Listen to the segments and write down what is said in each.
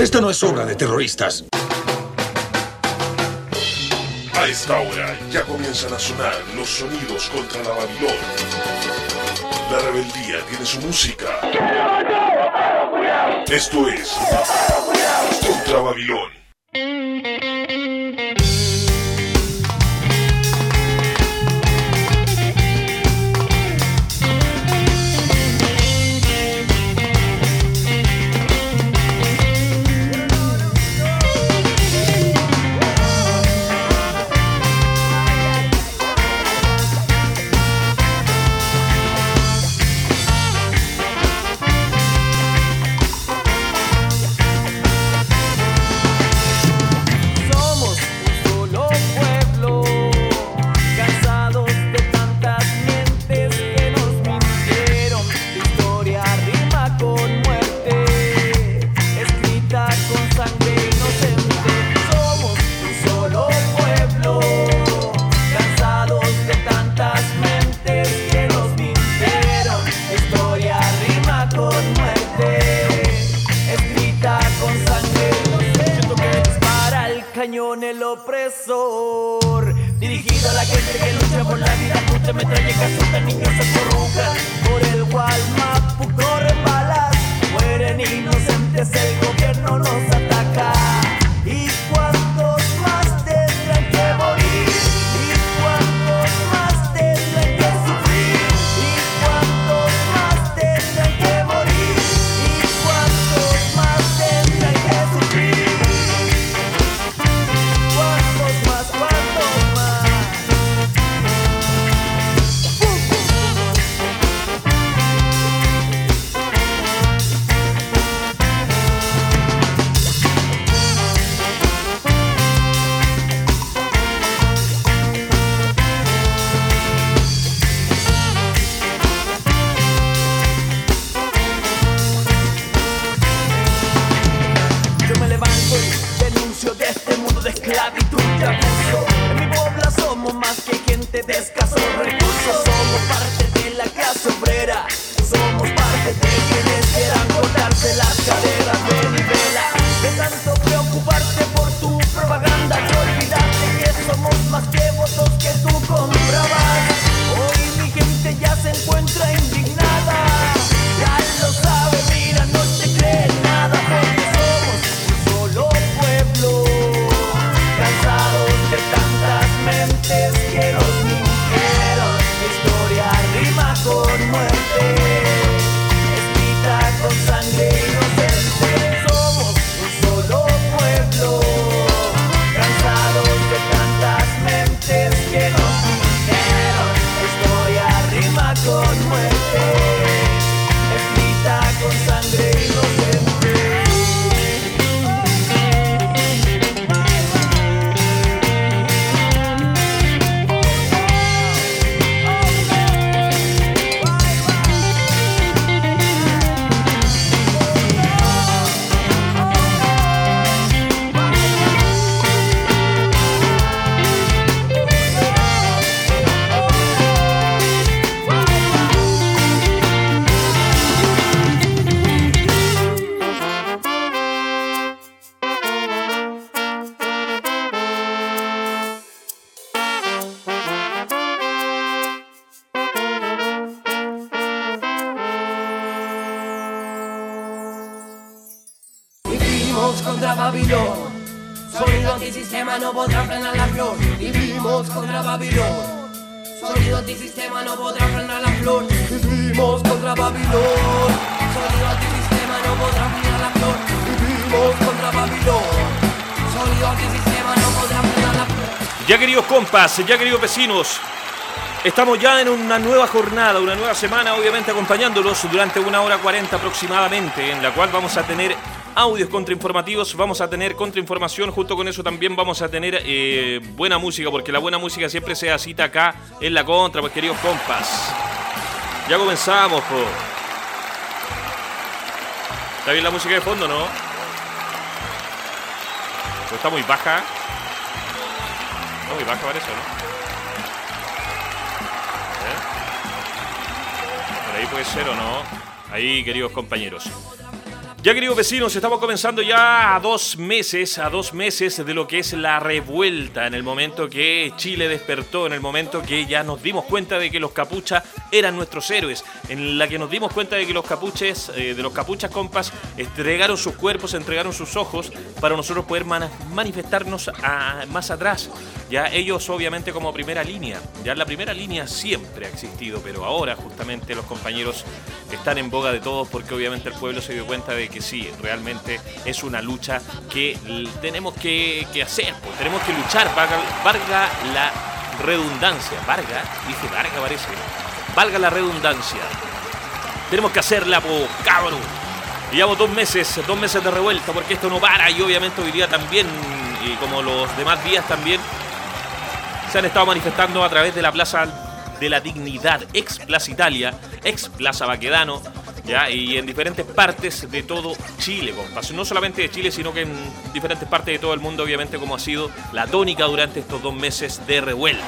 Esto no es obra de terroristas. A esta hora ya comienzan a sonar los sonidos contra la Babilón. La rebeldía tiene su música. Esto es Contra Babilón. El opresor, dirigido a la gente que lucha por la vida, escucha metralla que asustan, niños se corrompen. Por el Gualmapu corren balas, mueren inocentes, el gobierno nos ataca. ¿Y cuántos más tendrán que morir? ¿Y cuántos más tendrán que sufrir? ¿Y cuántos más tendrán que morir? ¿Y cuántos más tendrán que sufrir? ¿Cuántos más? ¿Cuántos más? Yo me levanto y denuncio de este mundo de esclavitud y abuso. En mi pueblo somos más que gente de escasos recursos. Somos parte de la clase obrera. Somos parte de quienes quieran cortarse las caderas de nivela. De tanto preocuparte por tu propaganda y olvidarte que somos más que votos que tú comprabas. Hoy mi gente ya se encuentra indignada. Ya lo sabe, mira, no te creen nada porque somos un solo pueblo, cansados de tantas mentes que nos mintieron. Historia rima con muerte, escrita con sangre inocente. Somos un solo pueblo, cansados de tantas mentes que nos mintieron. Historia rima con muerte, escrita con sangre inocente. Vivimos contra Babilón, sonido antisistema no podrá frenar la flor. Vivimos contra Babilón, sonido antisistema no podrá frenar la flor. Vivimos contra Babilón, sonido antisistema no podrá frenar la flor. Vivimos contra Babilón, sonido antisistema no podrá frenar la flor. Ya queridos compas, ya queridos vecinos, estamos ya en una nueva jornada, una nueva semana, obviamente acompañándolos durante 1h40 aproximadamente, en la cual vamos a tener audios contrainformativos, vamos a tener contrainformación, junto con eso también vamos a tener buena música, porque la buena música siempre se cita acá en la contra, pues queridos compas. Ya comenzamos, po. ¿Está bien la música de fondo, no? ¿O está muy baja? Está muy baja parece, ¿no? Por ahí puede ser o no. Ahí, queridos compañeros. Ya, queridos vecinos, estamos comenzando ya a 2 meses de lo que es la revuelta, en el momento que Chile despertó, en el momento que ya nos dimos cuenta de que los capuchas eran nuestros héroes, en la que nos dimos cuenta de que los capuchas, compas, entregaron sus cuerpos, entregaron sus ojos para nosotros poder manifestarnos más atrás. Ya ellos obviamente como primera línea, ya la primera línea siempre ha existido, pero ahora justamente los compañeros están en boga de todos porque obviamente el pueblo se dio cuenta de que sí, realmente es una lucha que tenemos que hacer, pues tenemos que luchar, valga la redundancia, valga la redundancia, tenemos que hacerla, po, cabrón. Y llevamos 2 meses de revuelta porque esto no para y obviamente hoy día también, y como los demás días también, se han estado manifestando a través de la Plaza de la Dignidad, ex Plaza Italia, ex Plaza Baquedano, ya, y en diferentes partes de todo Chile, compas. No solamente de Chile, sino que en diferentes partes de todo el mundo, obviamente, como ha sido la tónica durante estos 2 meses de revuelta.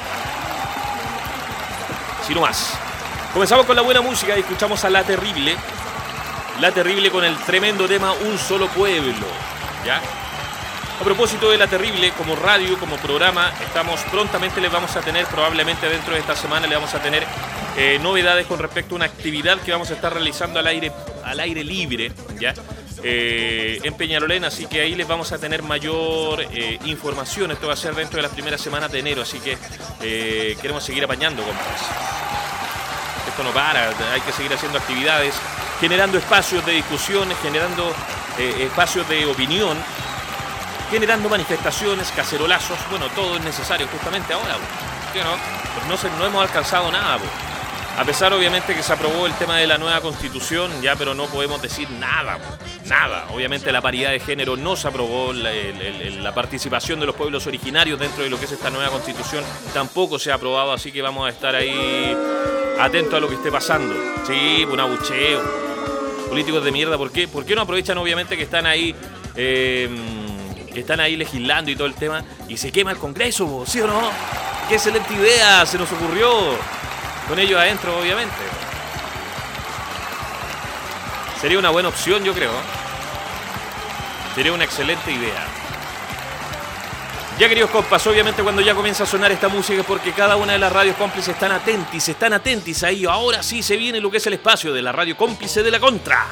Sino más. Comenzamos con la buena música y escuchamos a La Terrible con el tremendo tema Un Solo Pueblo, ¿ya? A propósito de La Terrible, como radio, como programa, prontamente les vamos a tener, probablemente dentro de esta semana, le vamos a tener novedades con respecto a una actividad que vamos a estar realizando al aire libre, ¿ya? En Peñalolén, así que ahí les vamos a tener mayor información. Esto va a ser dentro de las primeras semanas de enero, así que queremos seguir apañando, compas. Esto no para, hay que seguir haciendo actividades, generando espacios de discusión, generando espacios de opinión, generando manifestaciones, cacerolazos. Bueno, todo es necesario justamente ahora, ¿sí o no? Pues no hemos alcanzado nada, a pesar obviamente que se aprobó el tema de la nueva constitución, ya, pero no podemos decir nada. Obviamente la paridad de género no se aprobó, la participación de los pueblos originarios dentro de lo que es esta nueva constitución tampoco se ha aprobado, así que vamos a estar ahí atentos a lo que esté pasando. Sí, un abucheo. Políticos de mierda, ¿por qué? ¿Por qué no aprovechan obviamente que están ahí legislando y todo el tema y se quema el Congreso, ¿sí o no? Qué excelente idea se nos ocurrió con ellos adentro, obviamente. Sería una buena opción, yo creo. Sería una excelente idea. Ya, queridos compas, obviamente cuando ya comienza a sonar esta música es porque cada una de las radios cómplices están atentis ahí. Ahora sí se viene lo que es el espacio de la radio cómplice de la Contra.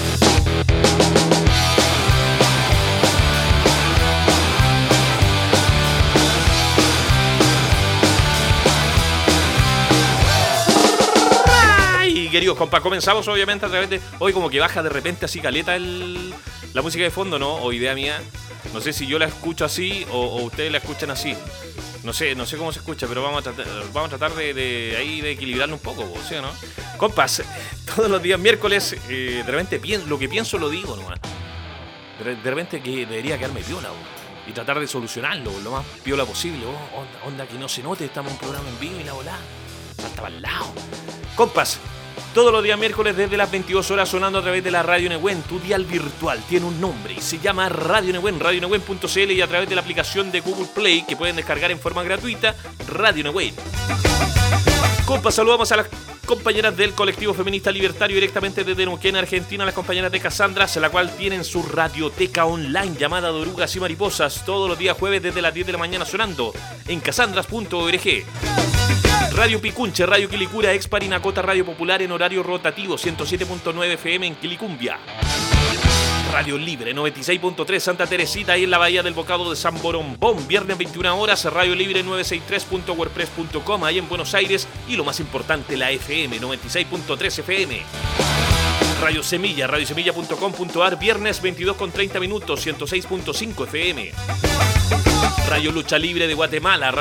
Queridos compas, comenzamos obviamente a través de... Hoy como que baja de repente así caleta la música de fondo, ¿no? O idea mía. No sé si yo la escucho así o ustedes la escuchan así. No sé cómo se escucha, pero vamos a tratar de equilibrarlo un poco, ¿sí o no? Compas, todos los días miércoles, de repente lo que pienso lo digo nomás. De repente que debería quedarme piola, y tratar de solucionarlo lo más piola posible. Onda que no se note, estamos en un programa en vivo y la volada salta para el lado. Compas, todos los días miércoles desde las 22 horas sonando a través de la Radio Nehuen. Tu dial virtual tiene un nombre y se llama Radio Nehuen, radionehuen.cl, y a través de la aplicación de Google Play que pueden descargar en forma gratuita, Radio Nehuen. Compas, saludamos a las compañeras del colectivo feminista libertario directamente desde Neuquén, Argentina, las compañeras de Casandras, la cual tienen su radioteca online llamada Dorugas y Mariposas, todos los días jueves desde las 10 de la mañana sonando en casandras.org. Radio Picunche, Radio Quilicura, ex Parinacota, Radio Popular en horario rotativo, 107.9 FM en Quilicundia. Radio Libre, 96.3 Santa Teresita, ahí en la Bahía del Bocado de San Borombón, viernes 21 horas, Radio Libre 963.wordpress.com, ahí en Buenos Aires, y lo más importante, la FM, 96.3 FM. Radio Semilla, radiosemilla.com.ar, viernes 22:30 minutos, 106.5 FM. Radio Lucha Libre de Guatemala,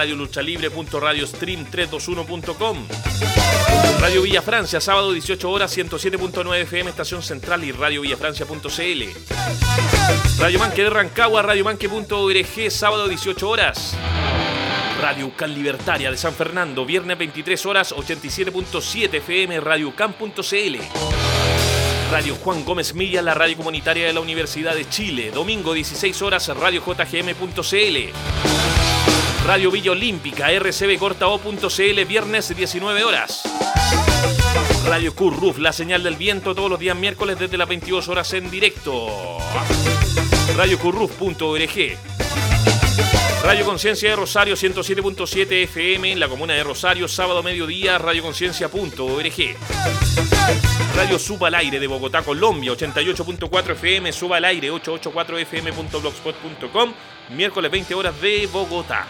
radioluchalibre.radiostream321.com. Radio Villa Francia, sábado 18 horas, 107.9 FM, estación central, y radiovillafrancia.cl. Radio Manque de Rancagua, radiomanque.org, sábado 18 horas. Radio UCAN Libertaria de San Fernando, viernes 23 horas, 87.7 FM, radioucan.cl. Radio Juan Gómez Milla, la radio comunitaria de la Universidad de Chile, domingo 16 horas, radiojgm.cl. Radio Villa Olímpica, rcbcortao.cl, viernes 19 horas. Radio Curruf, la señal del viento, todos los días miércoles desde las 22 horas en directo. radiocurruf.org. Radio Conciencia de Rosario 107.7 FM en la comuna de Rosario, sábado mediodía, radioconciencia.org. Radio Suba al Aire de Bogotá, Colombia, 88.4 FM, Suba al Aire, 884fm.blogspot.com, miércoles 20 horas de Bogotá.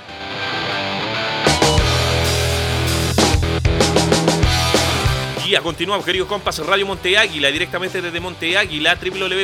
Y a continuar, queridos compas, Radio Monte Águila, directamente desde Monte Águila,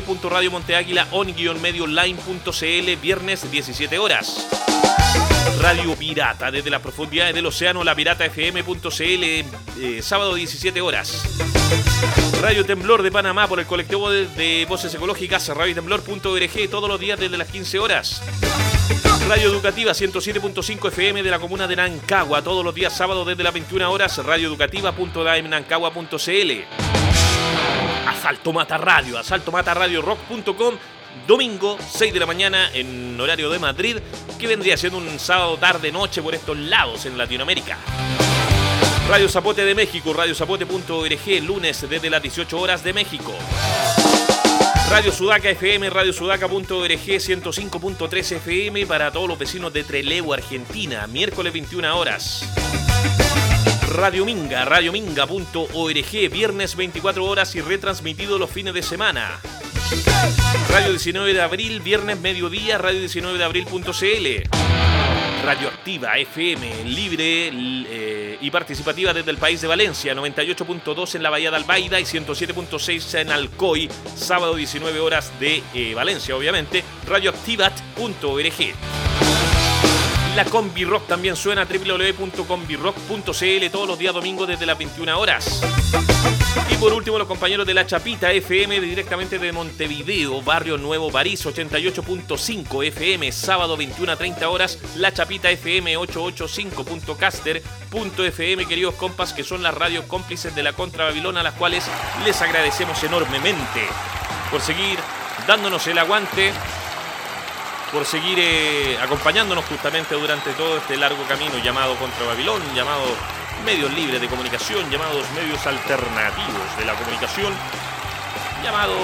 www.radiomonteaguila-medioonline.cl, viernes 17 horas. Radio Pirata, desde las profundidades del océano, lapiratafm.cl, sábado 17 horas. Radio Temblor de Panamá, por el colectivo de voces ecológicas, radiotemblor.org, todos los días desde las 15 horas. Radio Educativa 107.5 FM de la comuna de Nancagua, todos los días sábados desde las 21 horas, radioeducativa.nancagua.cl. Asalto Mata Radio, asaltomataradiorock.com, domingo 6 de la mañana en horario de Madrid, que vendría siendo un sábado tarde-noche por estos lados en Latinoamérica. Radio Zapote de México, radiozapote.org, lunes desde las 18 horas de México. Radio Sudaca FM, radiosudaca.org, 105.3 FM para todos los vecinos de Trelew, Argentina, miércoles 21 horas. Radio Minga, radiominga.org, viernes 24 horas y retransmitido los fines de semana. Radio 19 de abril, viernes mediodía, radio19deabril.cl. Radioactiva FM, libre y participativa desde el país de Valencia, 98.2 en la Bahía de Albaida y 107.6 en Alcoy, sábado 19 horas de Valencia, obviamente, radioactivat.org. La Combi Rock también suena, www.combirock.cl, todos los días domingos desde las 21 horas. Y por último, los compañeros de La Chapita FM, directamente de Montevideo, Barrio Nuevo, París, 88.5 FM, sábado 21 a 30 horas, La Chapita FM, 885.caster.fm, queridos compas, que son las radios cómplices de la Contra Babilón, a las cuales les agradecemos enormemente por seguir dándonos el aguante, por seguir acompañándonos justamente durante todo este largo camino llamado Contra Babilón, llamado medios libres de comunicación, llamados medios alternativos de la comunicación, llamado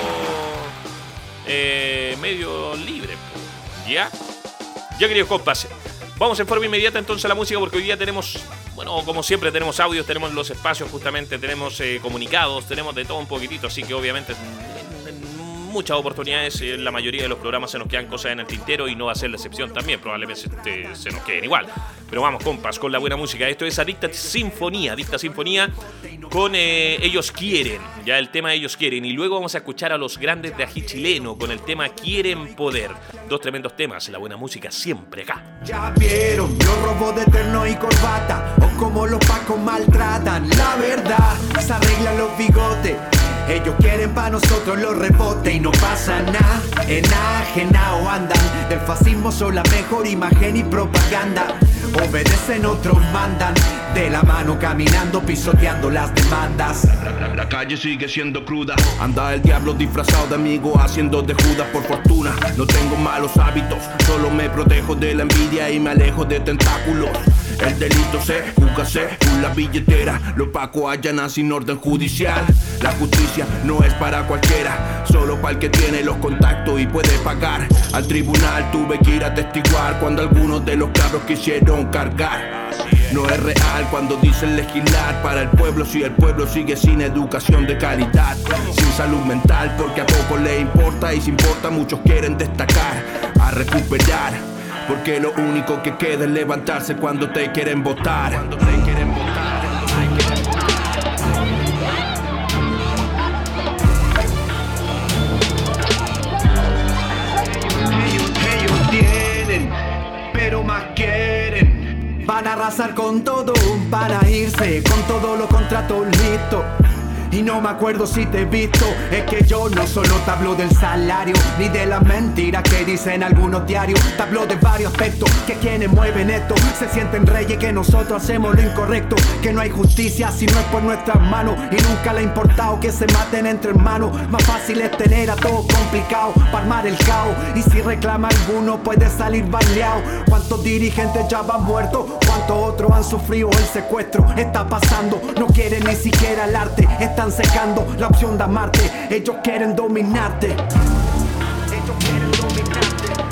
medio libre. ¿Ya? Ya, queridos compas, vamos en forma inmediata entonces a la música, porque hoy día tenemos, bueno, como siempre tenemos audios, tenemos los espacios justamente, tenemos comunicados, tenemos de todo un poquitito, así que obviamente muchas oportunidades, en la mayoría de los programas se nos quedan cosas en el tintero y no va a ser la excepción también, probablemente se nos queden igual. Pero vamos, compas, con la buena música. Esto es Adicta Sinfonía con Ellos Quieren, ya el tema Ellos Quieren. Y luego vamos a escuchar a los grandes de ají chileno con el tema Quieren Poder. Dos tremendos temas, la buena música siempre acá. Ya vieron, yo robo de terno y corbata, o como los pacos maltratan. La verdad, se arreglan los bigotes. Ellos quieren pa' nosotros los rebotes y no pasa nada. Enajenado andan, del fascismo son la mejor imagen y propaganda. Obedecen, otros mandan, de la mano caminando, pisoteando las demandas. La calle sigue siendo cruda, anda el diablo disfrazado de amigo, haciendo de Judas por fortuna. No tengo malos hábitos, solo me protejo de la envidia y me alejo de tentáculos. El delito se júgase con la billetera, los pacos allanan sin orden judicial. La justicia no es para cualquiera, solo para el que tiene los contactos y puede pagar. Al tribunal tuve que ir a testiguar cuando algunos de los cabros quisieron cargar. No es real cuando dicen legislar para el pueblo si el pueblo sigue sin educación de calidad, sin salud mental, porque a poco le importa y si importa muchos quieren destacar, a recuperar. Porque lo único que queda es levantarse cuando te quieren votar. Ellos tienen, pero más quieren. Van a arrasar con todo, van a irse con todos los contratos listos. y no me acuerdo si te he visto. Es que yo no solo te hablo del salario ni de las mentiras que dicen algunos diarios. Te hablo de varios aspectos, que quienes mueven esto se sienten reyes, que nosotros hacemos lo incorrecto, que no hay justicia si no es por nuestras manos, y nunca le ha importado que se maten entre hermanos. Más fácil es tener a todos complicados para armar el caos, y si reclama alguno puede salir baleado. ¿Cuántos dirigentes ya van muertos? ¿Cuántos otros han sufrido el secuestro? Está pasando, no quieren ni siquiera el arte, están secando la opción de amarte. Ellos quieren dominarte. Ellos quieren dominarte.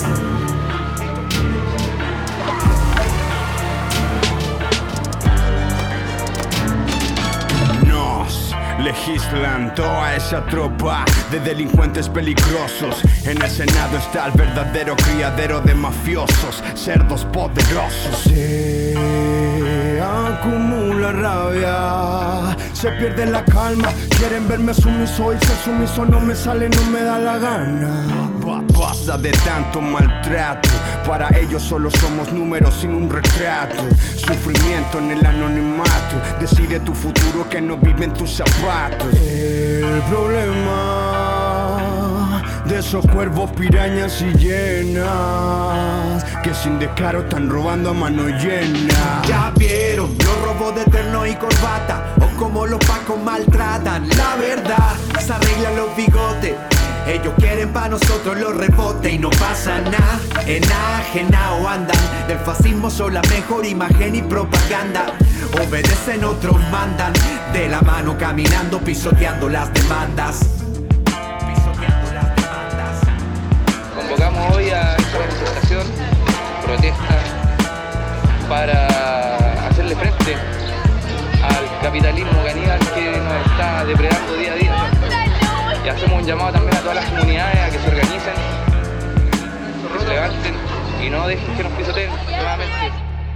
Legislan toda esa tropa de delincuentes peligrosos. En el Senado está el verdadero criadero de mafiosos, cerdos poderosos. Se acumula rabia, se pierde la calma. Quieren verme sumiso y ser sumiso no me sale, no me da la gana. Pasa de tanto maltrato, para ellos solo somos números sin un retrato. Sufrimiento en el anonimato, decide tu futuro que no vive en tus zapatos. El problema de esos cuervos, pirañas y llenas, que sin descaro están robando a mano llena. Ya vieron los robos de terno y corbata, o como los pacos maltratan. La verdad, se arreglan los bigotes. Ellos quieren pa' nosotros los rebotes y no pasa nada. Enajenados andan, del fascismo son la mejor imagen y propaganda. Obedecen, otros mandan, de la mano caminando, pisoteando las demandas. Convocamos hoy a esta manifestación, protesta, para hacerle frente al capitalismo caníbal que nos está depredando día a día. Y hacemos un llamado también a todas las comunidades a que se organicen, que se levanten y no dejen que nos pisoteen nuevamente.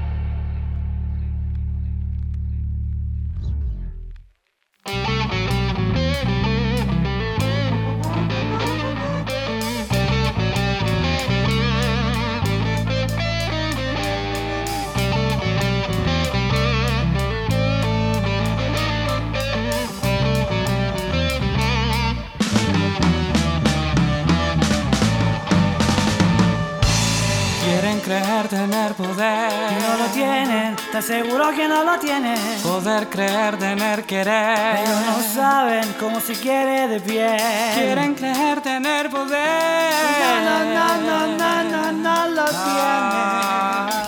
Creer tener poder y no lo tienen, te aseguro que no lo tienen. Poder creer tener querer, ellos no saben cómo se quiere de pie. Quieren creer tener poder, no lo tienen.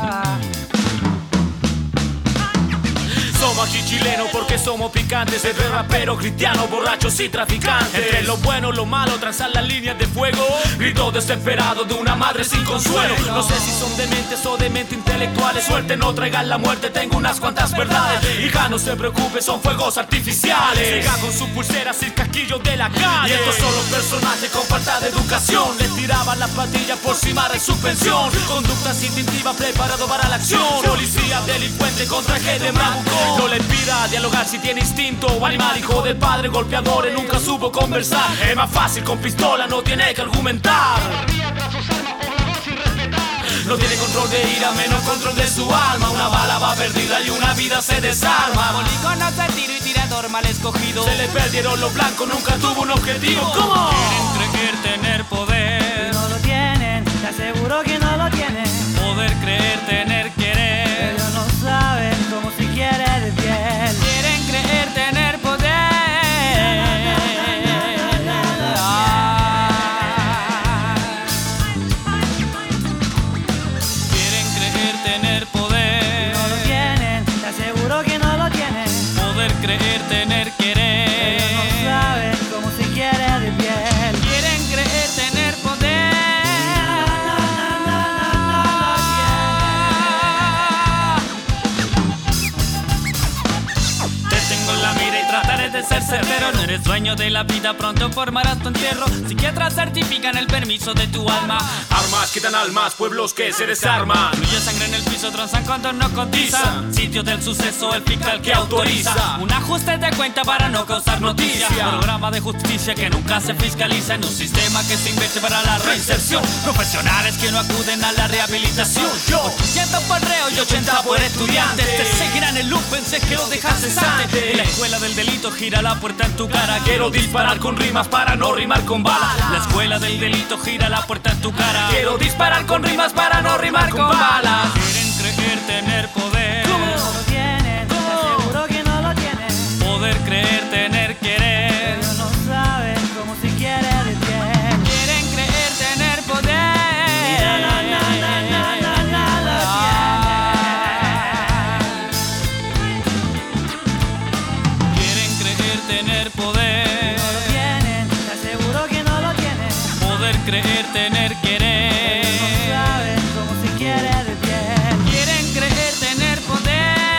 Somos aquí chilenos porque somos picantes, entre raperos, cristianos, borrachos y traficantes. Entre lo bueno y lo malo trazan las líneas de fuego. Gritos desesperados de una madre sin consuelo. No sé si son dementes o de mente intelectuales. Suerte, no traigan la muerte, tengo unas cuantas verdades. Hija, no se preocupe, son fuegos artificiales. Siga con sus pulseras y casquillos de la calle. Y estos son los personajes con falta de educación. Les tiraban las patillas por cima de su pensión. Conductas instintivas preparado para la acción. Policía, delincuente con traje de bravucón. No le pida dialogar si tiene instinto o animal. Hijo del padre golpeador, él nunca supo conversar. Es más fácil con pistola, no tiene que argumentar. No tiene control de ira, menos control de su alma. Una bala va perdida y una vida se desarma. Bolico no se tiro y tirador mal escogido. Se le perdieron los blancos, nunca tuvo un objetivo. ¿Cómo? Quieren creer tener poder, no lo tienen, te aseguro que no lo tienen. Poder creer tener querer, ellos no saben cómo se quiere de piel. Quieren creer tener poder. Quieren creer tener poder, no lo tienen, te aseguro que no lo tienen. Poder creer tener querer, ellos no saben cómo se quiere de piel. Quieren creer tener eres dueño de la vida, pronto formarás tu entierro. Psiquiatras certifican el permiso de tu alma. Armas quitan almas, pueblos que se desarman. Fluye sangre en el piso, transan cuando no cotizan. Sitio del suceso, el fiscal que autoriza. Un ajuste de cuenta para no causar noticia. Programa de justicia que nunca se fiscaliza. En un sistema que se invierte para la reinserción. Profesionales que no acuden a la rehabilitación. 800 por reo y 80 por estudiante. Te seguirán el loop, pensé que lo dejas cesante. En la escuela del delito gira la puerta en tu cara. Quiero disparar con rimas para no rimar con balas. La escuela del delito gira la puerta en tu cara. Quiero disparar con rimas para no rimar con balas. Quieren creer tener poder. No lo tienen, te aseguro que no lo tienen. Poder creer tener querer. Pero no saben cómo se quiere de bien. Quieren creer tener poder. Quieren creer tener poder. No lo tienen, te aseguro que no lo tienen. Poder creer tener querer. No saben cómo se quiere de bien. Quieren creer tener poder.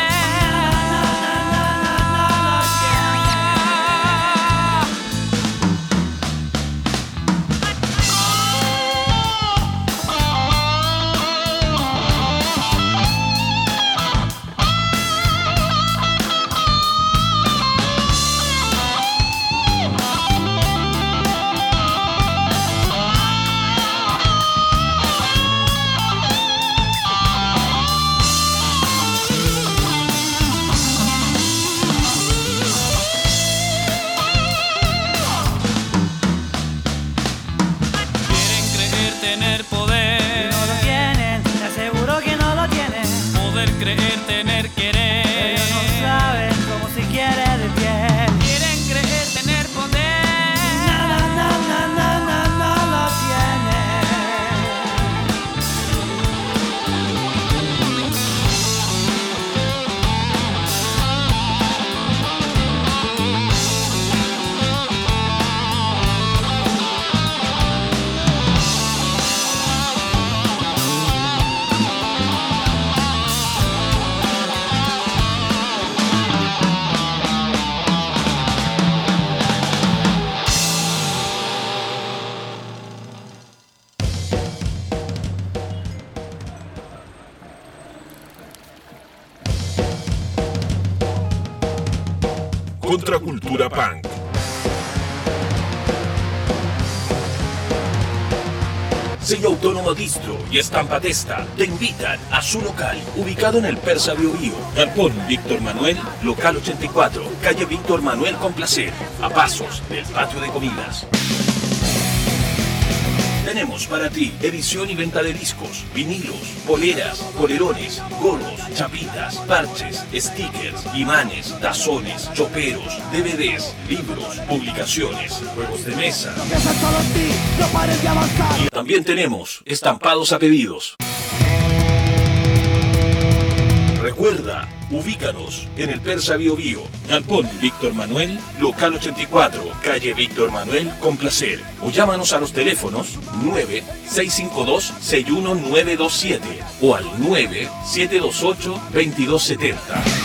Quieren creer tener poder. No lo tienen, te aseguro que no lo tienen. Poder creer tener querer. Pero no saben cómo se quiere de bien. Quieren creer tener poder. No lo tienen. Contracultura Punk. Sello Autónomo Distro y Estampa Testa te invitan a su local, ubicado en el Persa Biobío. Galpón Víctor Manuel, local 84, calle Víctor Manuel con Placer, a pasos del patio de comidas. Tenemos para ti edición y venta de discos, vinilos, poleras, polerones, gorros, chapitas, parches, stickers, imanes, tazones, choperos, DVDs, libros, publicaciones, juegos de mesa. Y también tenemos estampados a pedidos. Recuerda, ubícanos en el Persa Biobío, Galpón Víctor Manuel, local 84, calle Víctor Manuel con Placer. O llámanos a los teléfonos 9-652-61927 o al 9-728-2270.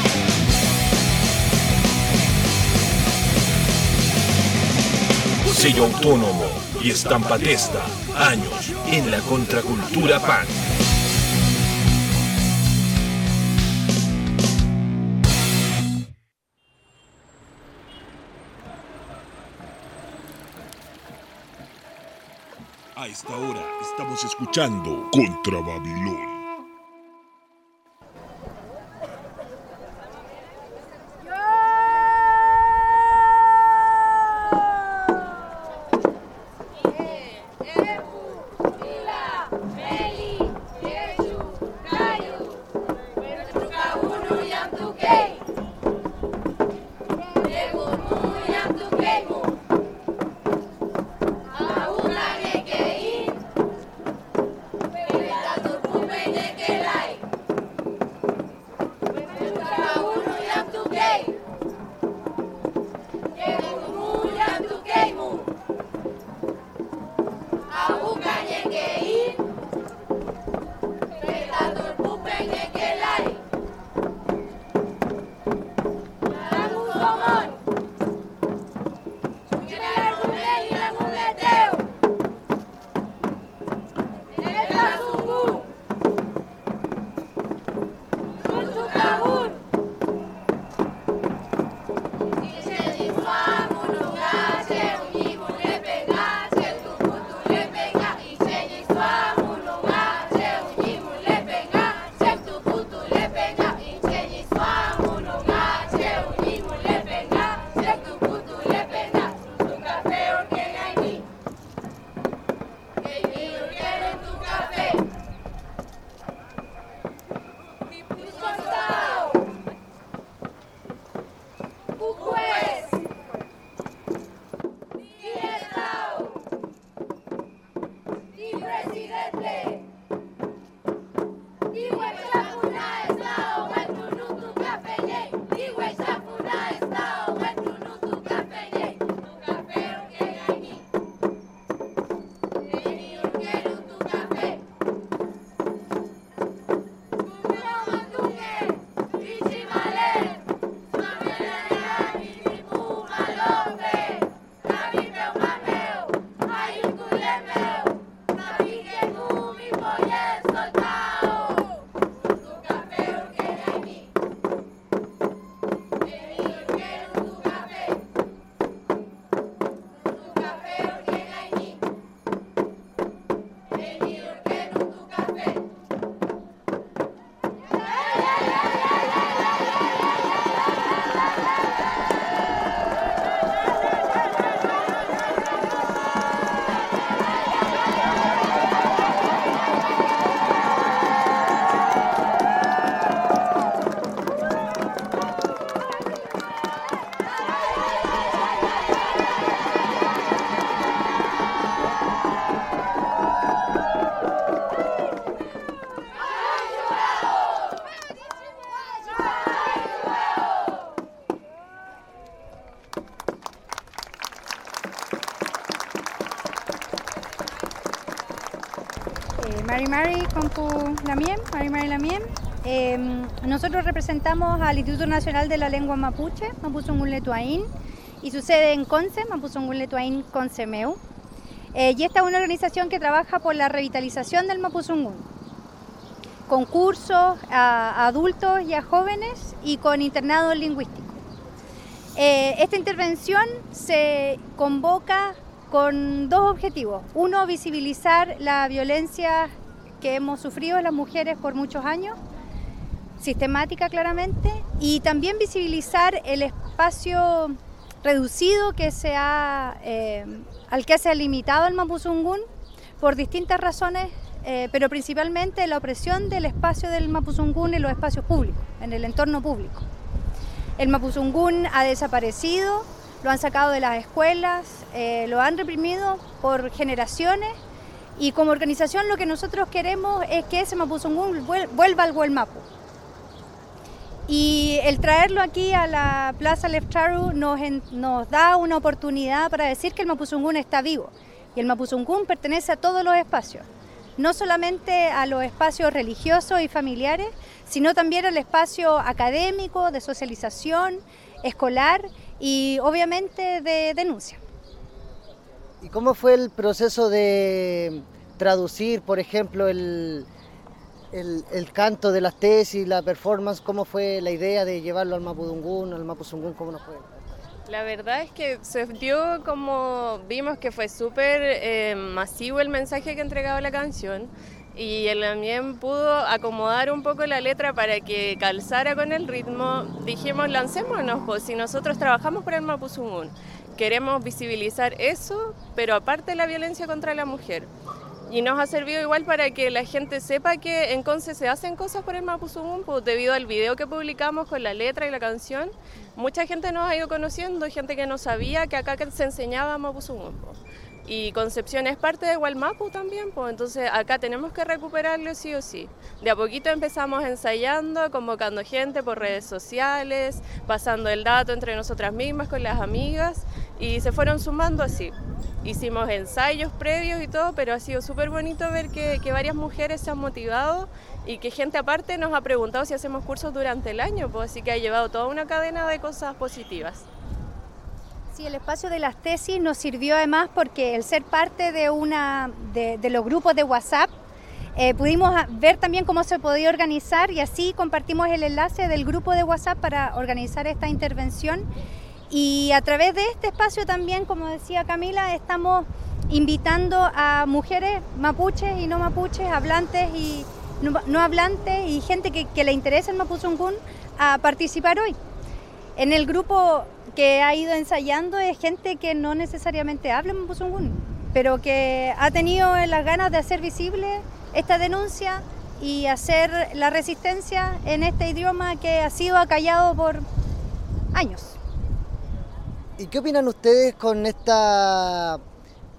Sello Autónomo y Estampa Testa, años en la contracultura punk. A esta hora estamos escuchando Contra Babilón. Aún hay que ir, pero Mari Compu Lamiem, Mari Lamiem. Nosotros representamos al Instituto Nacional de la Lengua Mapuche, Mapuzungún Letuaín, y su sede en Conce, Mapuzungún Letuaín, Concemeu. Y esta es una organización que trabaja por la revitalización del Mapuzungún, con cursos a adultos y a jóvenes y con internados lingüísticos. Esta intervención se convoca con dos objetivos. Uno, visibilizar la violencia que hemos sufrido las mujeres por muchos años, sistemática claramente, y también visibilizar el espacio reducido que al que se ha limitado el Mapuzungún por distintas razones, pero principalmente la opresión del espacio del Mapuzungún en los espacios públicos, en el entorno público. El Mapuzungún ha desaparecido, lo han sacado de las escuelas, lo han reprimido por generaciones, y como organización lo que nosotros queremos es que ese Mapuzungún vuelva al Huelmapu. Y el traerlo aquí a la Plaza Lefcharu nos da una oportunidad para decir que el Mapuzungún está vivo. Y el Mapuzungún pertenece a todos los espacios, no solamente a los espacios religiosos y familiares, sino también al espacio académico, de socialización, escolar y obviamente de denuncia. ¿Y cómo fue el proceso de traducir, por ejemplo, el canto de las tesis, la performance? ¿Cómo fue la idea de llevarlo al Mapuzungún? ¿Cómo nos fue? La verdad es que se dio como vimos que fue súper masivo el mensaje que entregaba la canción, y él también pudo acomodar un poco la letra para que calzara con el ritmo. Dijimos, lancémonos, pues si nosotros trabajamos por el Mapuzungún, queremos visibilizar eso, pero aparte la violencia contra la mujer. Y nos ha servido igual para que la gente sepa que en Conce se hacen cosas por el Mapuzungún, pues debido al video que publicamos con la letra y la canción, mucha gente nos ha ido conociendo, gente que no sabía que acá se enseñaba Mapuzungún. Pues. Y Concepción es parte de Hualmapu también, pues entonces acá tenemos que recuperarlo sí o sí. De a poquito empezamos ensayando, convocando gente por redes sociales, pasando el dato entre nosotras mismas con las amigas, y se fueron sumando así. Hicimos ensayos previos y todo, pero ha sido súper bonito ver que varias mujeres se han motivado y que gente aparte nos ha preguntado si hacemos cursos durante el año, pues así que ha llevado toda una cadena de cosas positivas. Sí, el espacio de las tesis nos sirvió además porque el ser parte de los grupos de WhatsApp, pudimos ver también cómo se podía organizar, y así compartimos el enlace del grupo de WhatsApp para organizar esta intervención. Y a través de este espacio también, como decía Camila, estamos invitando a mujeres mapuches y no mapuches, hablantes y no hablantes, y gente que le interesa el Mapuzungún a participar hoy. En el grupo que ha ido ensayando es gente que no necesariamente habla Mapuzungún, pero que ha tenido las ganas de hacer visible esta denuncia y hacer la resistencia en este idioma que ha sido acallado por años. ¿Y qué opinan ustedes con esta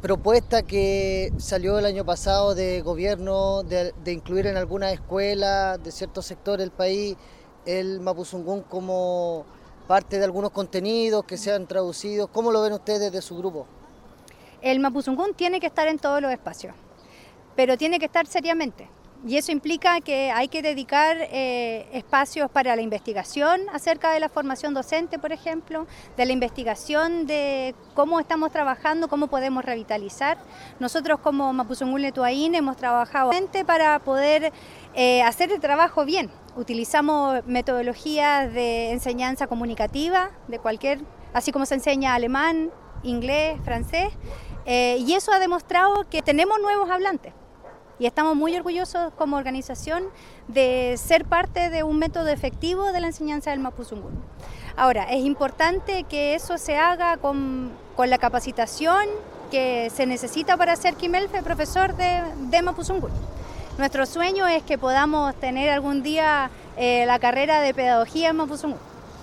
propuesta que salió el año pasado de gobierno de incluir en algunas escuelas de ciertos sectores del país el Mapuzungún como parte de algunos contenidos que sean traducidos. ¿Cómo lo ven ustedes de su grupo? El Mapuzungún tiene que estar en todos los espacios, pero tiene que estar seriamente. Y eso implica que hay que dedicar espacios para la investigación acerca de la formación docente, por ejemplo, de la investigación de cómo estamos trabajando, cómo podemos revitalizar. Nosotros como Mapuzungún Letuaín hemos trabajado para poder hacer el trabajo bien. Utilizamos metodologías de enseñanza comunicativa, así como se enseña alemán, inglés, francés, y eso ha demostrado que tenemos nuevos hablantes. Y estamos muy orgullosos como organización de ser parte de un método efectivo de la enseñanza del Mapuzungún. Ahora, es importante que eso se haga con la capacitación que se necesita para ser Quimelfe, profesor de Mapuzungún. Nuestro sueño es que podamos tener algún día la carrera de pedagogía en Mapuzungún.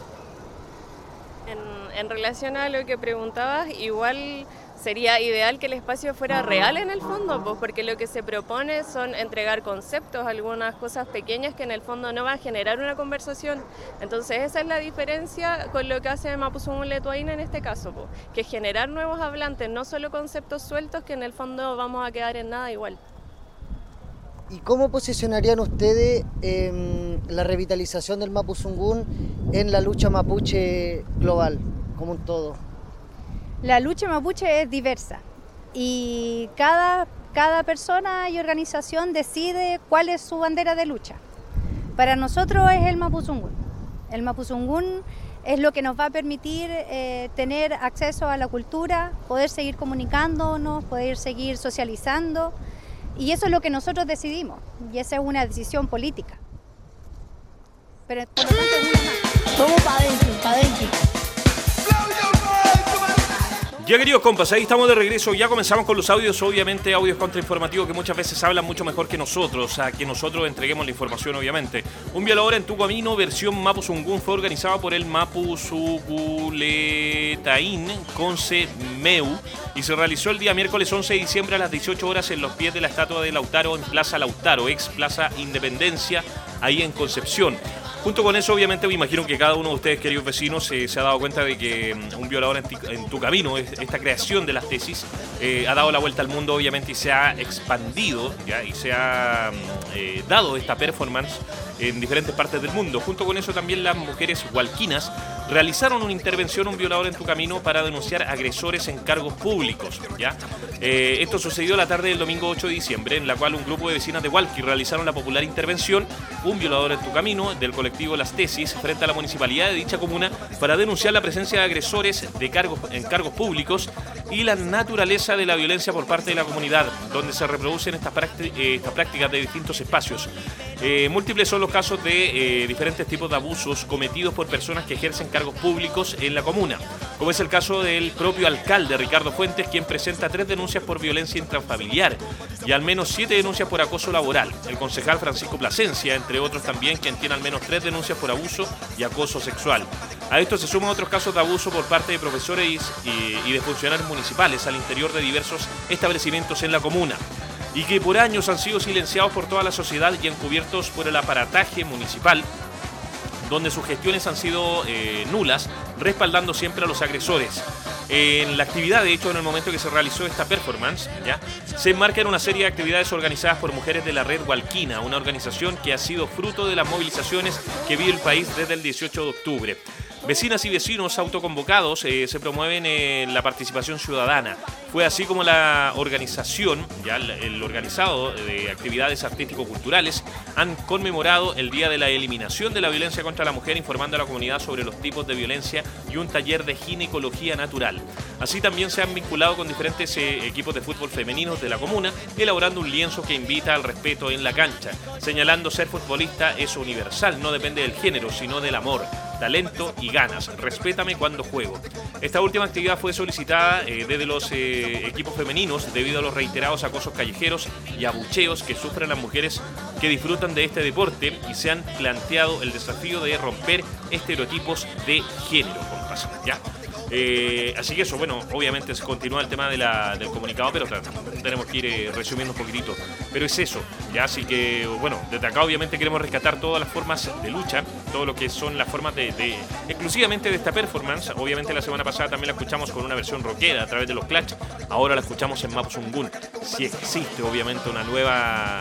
En relación a lo que preguntabas, igual sería ideal que el espacio fuera real en el fondo, pues porque lo que se propone son entregar conceptos, algunas cosas pequeñas que en el fondo no va a generar una conversación. Entonces esa es la diferencia con lo que hace Mapuzungún Letuaín en este caso, pues, que generar nuevos hablantes, no solo conceptos sueltos que en el fondo vamos a quedar en nada igual. ¿Y cómo posicionarían ustedes la revitalización del Mapuzungún en la lucha mapuche global, como un todo? La lucha mapuche es diversa y cada persona y organización decide cuál es su bandera de lucha. Para nosotros es el Mapuzungún. El Mapuzungún es lo que nos va a permitir tener acceso a la cultura, poder seguir comunicándonos, poder seguir socializando, y eso es lo que nosotros decidimos, y esa es una decisión política. Pero por lo tanto es una más. Vamos para adentro. Ya, queridos compas, ahí estamos de regreso. Ya comenzamos con los audios, obviamente audios contrainformativos que muchas veces hablan mucho mejor que nosotros, a que nosotros entreguemos la información, obviamente. Un violador en tu camino, versión Mapuzungún, fue organizado por el Mapuzungún Letuaín Conce Meu y se realizó el día miércoles 11 de diciembre a las 18 horas en los pies de la estatua de Lautaro en Plaza Lautaro, ex Plaza Independencia, ahí en Concepción. Junto con eso, obviamente, me imagino que cada uno de ustedes, queridos vecinos, se ha dado cuenta de que Un violador en tu camino, esta creación de las tesis, ha dado la vuelta al mundo, obviamente, y se ha expandido, ¿ya? Y se ha dado esta performance en diferentes partes del mundo. Junto con eso, también las mujeres hualquinas realizaron una intervención, Un violador en tu camino, para denunciar agresores en cargos públicos, ¿ya? Esto sucedió la tarde del domingo 8 de diciembre, en la cual un grupo de vecinas de Hualqui realizaron la popular intervención Un violador en tu camino del colectivo Las Tesis frente a la municipalidad de dicha comuna para denunciar la presencia de agresores en cargos públicos y la naturaleza de la violencia por parte de la comunidad, donde se reproducen estas prácticas de distintos espacios. Múltiples son los casos de diferentes tipos de abusos cometidos por personas que ejercen cargos públicos en la comuna, como es el caso del propio alcalde Ricardo Fuentes, quien presenta 3 denuncias por violencia intrafamiliar y al menos 7 denuncias por acoso laboral. El concejal Francisco Plasencia, entre otros también, quien tiene al menos 3 denuncias por abuso y acoso sexual. A esto se suman otros casos de abuso por parte de profesores y de funcionarios municipales al interior de diversos establecimientos en la comuna, y que por años han sido silenciados por toda la sociedad y encubiertos por el aparataje municipal, donde sus gestiones han sido nulas, respaldando siempre a los agresores. En la actividad, de hecho, en el momento que se realizó esta performance, ¿ya?, se enmarca en una serie de actividades organizadas por mujeres de la Red Hualquina, una organización que ha sido fruto de las movilizaciones que vive el país desde el 18 de octubre. Vecinas y vecinos autoconvocados se promueven en la participación ciudadana. Fue así como la organización, ya el organizado de actividades artístico-culturales, han conmemorado el Día de la Eliminación de la Violencia contra la Mujer, informando a la comunidad sobre los tipos de violencia y un taller de ginecología natural. Así también se han vinculado con diferentes equipos de fútbol femeninos de la comuna, elaborando un lienzo que invita al respeto en la cancha, señalando ser futbolista es universal, no depende del género, sino del amor, talento y ganas. Respétame cuando juego. Esta última actividad fue solicitada desde los equipos femeninos debido a los reiterados acosos callejeros y abucheos que sufren las mujeres que disfrutan de este deporte, y se han planteado el desafío de romper estereotipos de género, compas, ¿ya? Así que eso, bueno, obviamente se continúa el tema del comunicado, pero tenemos que ir resumiendo un poquitito. Pero es eso, ya, así que, bueno, desde acá obviamente queremos rescatar todas las formas de lucha, todo lo que son las formas exclusivamente de esta performance. Obviamente la semana pasada también la escuchamos con una versión rockera a través de los Clash, ahora la escuchamos en Mapuzungún. Si existe obviamente una nueva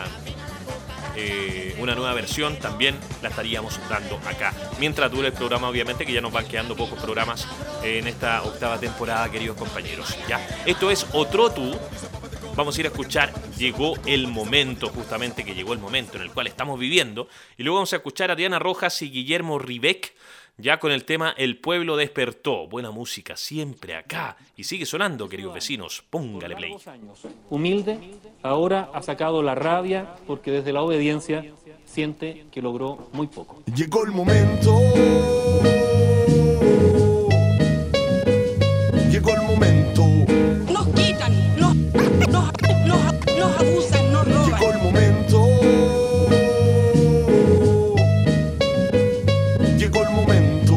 versión, también la estaríamos dando acá. Mientras dure el programa, obviamente, que ya nos van quedando pocos programas en esta octava temporada, queridos compañeros. Ya, esto es Otrotu. Vamos a ir a escuchar Llegó el Momento, justamente que llegó el momento en el cual estamos viviendo. Y luego vamos a escuchar a Diana Rojas y Guillermo Ribeck, ya con el tema El Pueblo Despertó. Buena música siempre acá. Y sigue sonando, queridos vecinos. Póngale play. Humilde, ahora ha sacado la rabia porque desde la obediencia siente que logró muy poco. Llegó el momento. Llegó el momento. Nos quitan, nos abusan, nos roban. Llegó el momento. Llegó el momento.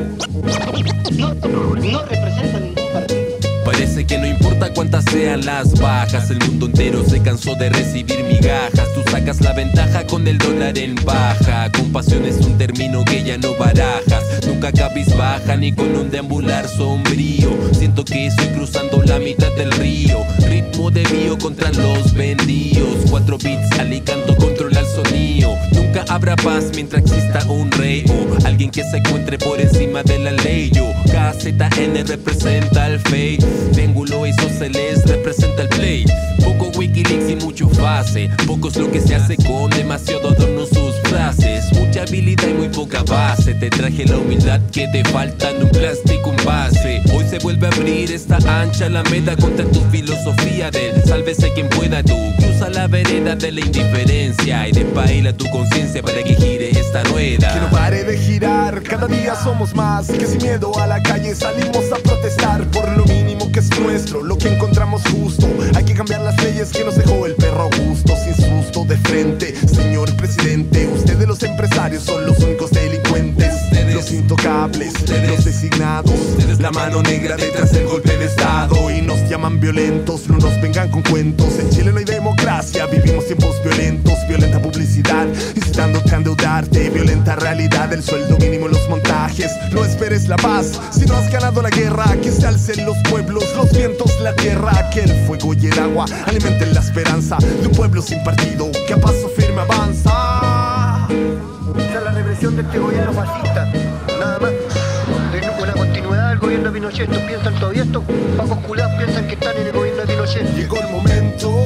No representa ningún partido. Parece que no importa cuántas sean las bajas, el mundo entero se cansó de recibir migajas. Tú sacas la ventaja con el dólar en baja. Compasión es un término que ya no barajas. Nunca cabizbaja ni con un deambular sombrío. Siento que estoy cruzando la mitad del río. Ritmo de bio contra los vendidos. 4 bits al y canto controla el sonido. Nunca habrá paz mientras exista un rey o alguien que se encuentre por encima de la ley. Yo, KZN representa el fake. Triángulo isósceles representa el play. Poco Wikileaks y mucho fase. Poco es lo que se hace con demasiado adorno sus frases. Mucha habilidad y muy poca base. Te traje la humildad que te falta en un plástico en base. Hoy se vuelve a abrir esta ancha alameda contra tu filosofía del sálvese quien pueda. Tú cruza la vereda de la indiferencia y despaila tu conciencia para que gire esta rueda. Que no pare de girar, cada día somos más. Que sin miedo a la calle salimos a protestar por lo mínimo que es nuestro, lo que encontramos justo. Hay que cambiar las leyes que nos dejó el perro Augusto. Sin susto de frente, señor presidente. Ustedes los empresarios son los únicos delincuentes. Ustedes, los intocables, ustedes, los designados. Ustedes, la mano negra detrás del golpe de estado. Y nos llaman violentos, no nos vengan con cuentos. En Chile no hay democracia, vivimos tiempos violentos. Violenta publicidad, incitándote a endeudarte. Violenta realidad, el sueldo mínimo en los montajes. No esperes la paz, si no has ganado la guerra. Que se alcen los pueblos, los vientos, la tierra. Que el fuego y el agua alimenten la esperanza de un pueblo sin partido que a paso firme avanza. Esa es la represión de este gobierno fascista, nada más. Es una continuidad del gobierno de Pinochet. Estos piensan todavía, estos pacos culados piensan que están en el gobierno de Pinochet. Llegó el momento.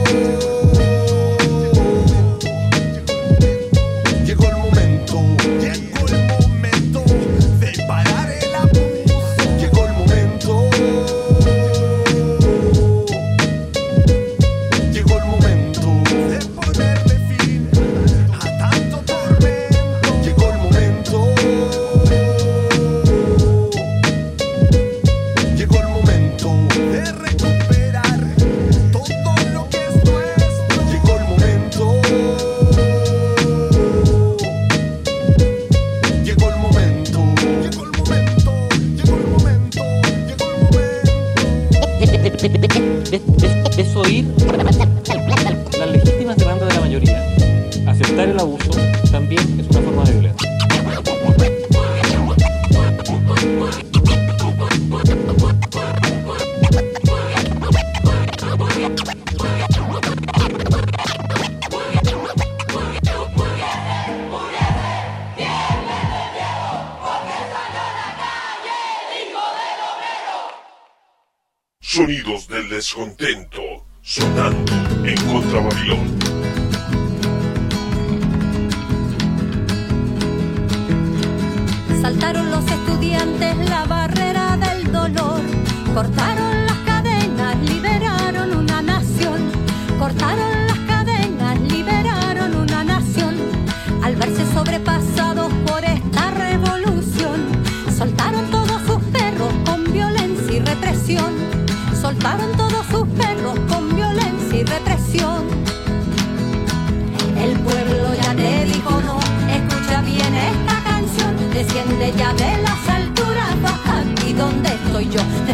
Llegó el momento. Llegó el momento de parar el abuso. Llegó el momento. Llegó el momento de ponerle fin a tanto tormento. Llegó el momento. Llegó el momento de recuperar todo lo que es nuestro. Llegó el momento. Llegó el momento. Llegó el momento. Llegó el momento. Llegó el momento. Es oír las legítimas demandas de la mayoría. Aceptar el abuso también es una forma de violencia. Sonidos del descontento, sonando en Contra Babilón. Saltaron los estudiantes la barrera del dolor, cortaron las cadenas, liberaron una nación, cortaron las cadenas, liberaron una nación, al verse sobrepasados por esta revolución, soltaron todos sus perros con violencia y represión, soltaron todos sus perros con violencia y represión. El pueblo ya te dijo no, escucha bien esta canción, desciende ya de las alturas, baja aquí donde estoy yo,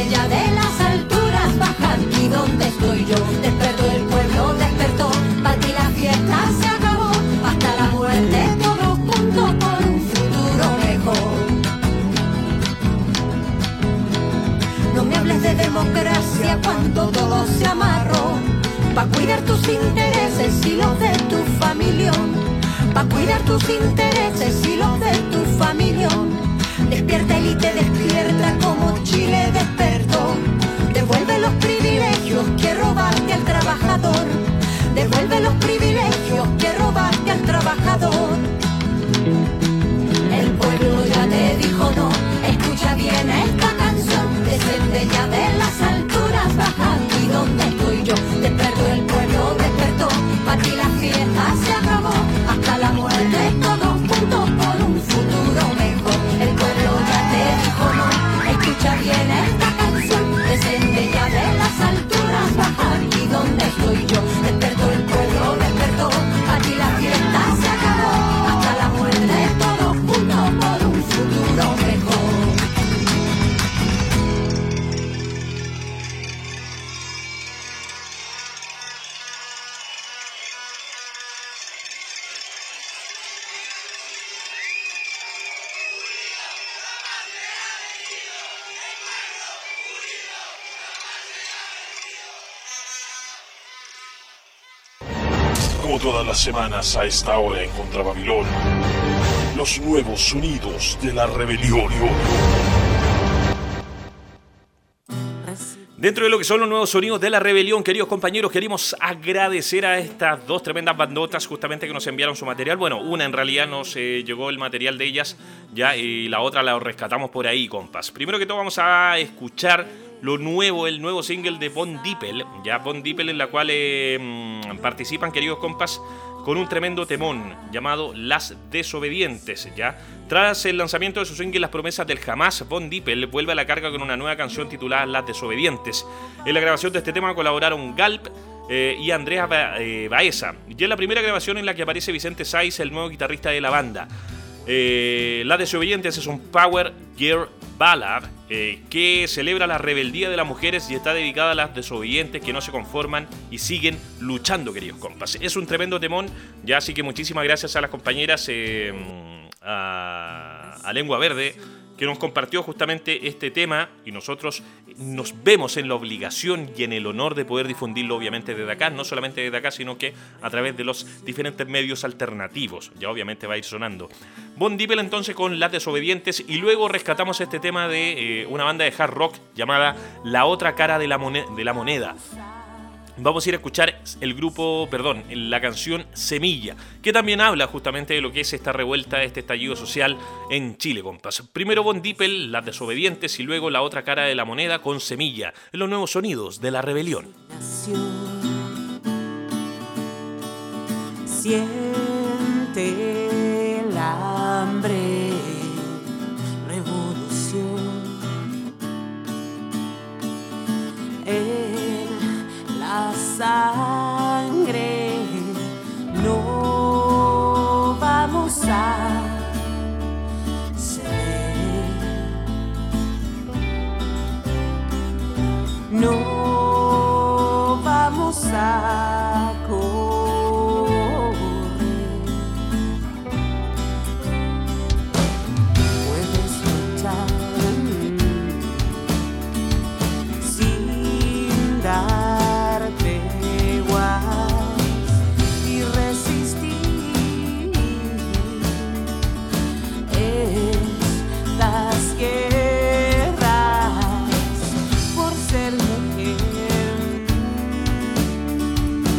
ya de las alturas baja aquí donde estoy yo. Despertó el pueblo, despertó, para ti la fiesta se acabó. Hasta la muerte todos juntos por un futuro mejor. No me hables de democracia cuando todo se amarró. Pa' cuidar tus intereses y los de tu familia. Pa' cuidar tus intereses y los de tu familia. Despierta élite, despierta como Chile despertó. Devuelve los privilegios que robaste al trabajador. Devuelve los privilegios que robaste al trabajador. El pueblo ya te dijo no, escucha bien esta canción. Desciende ya de las alturas, baja aquí donde estoy yo. Despertó el pueblo, despertó, para ti la fiesta se acabó. Hasta la muerte todos juntos por un futuro mejor. El pueblo ya te dijo no, escucha bien esta canción. Desciende ya de las alturas, baja aquí donde estoy yo. Despertó el pueblo, despertó, para ti la fiesta se acabó. Hasta la muerte todos juntos por un futuro mejor. Como todas las semanas a esta hora en Contra Babilón, los nuevos sonidos de la rebelión. Dentro de lo que son los nuevos sonidos de la rebelión, queridos compañeros, queremos agradecer a estas dos tremendas bandotas justamente que nos enviaron su material. Bueno, una en realidad nos llegó el material de ellas ya y la otra la rescatamos por ahí, compas. Primero que todo vamos a escuchar lo nuevo, el nuevo single de Von Dieppel, ya Von Dieppel, en la cual participan, queridos compas, con un tremendo temón llamado Las Desobedientes, ya. Tras el lanzamiento de su single Las Promesas del Jamás, Von Dieppel vuelve a la carga con una nueva canción titulada Las Desobedientes. En la grabación de este tema colaboraron Galp y Andrea Baeza, y es la primera grabación en la que aparece Vicente Saiz, el nuevo guitarrista de la banda. Las Desobedientes es un power gear ballad que celebra la rebeldía de las mujeres y está dedicada a las desobedientes que no se conforman y siguen luchando, queridos compas. Es un tremendo temón, ya, así que muchísimas gracias a las compañeras a Lengua Verde, que nos compartió justamente este tema, y nosotros nos vemos en la obligación y en el honor de poder difundirlo, obviamente desde acá, no solamente desde acá, sino que a través de los diferentes medios alternativos. Ya obviamente va a ir sonando Von Dieppel entonces con Las Desobedientes, y luego rescatamos este tema de una banda de hard rock llamada La Otra Cara de la Moneda. Vamos a ir a escuchar la canción Semilla, que también habla justamente de lo que es esta revuelta, este estallido social en Chile, compas. Primero Von Dieppel, Las Desobedientes, y luego La Otra Cara de la Moneda con Semilla, en los nuevos sonidos de la rebelión. Siente el hambre, revolución. La sangre, no vamos a ceder, no vamos a correr. Puedes luchar sin dar y resistir estas guerras por ser mujer.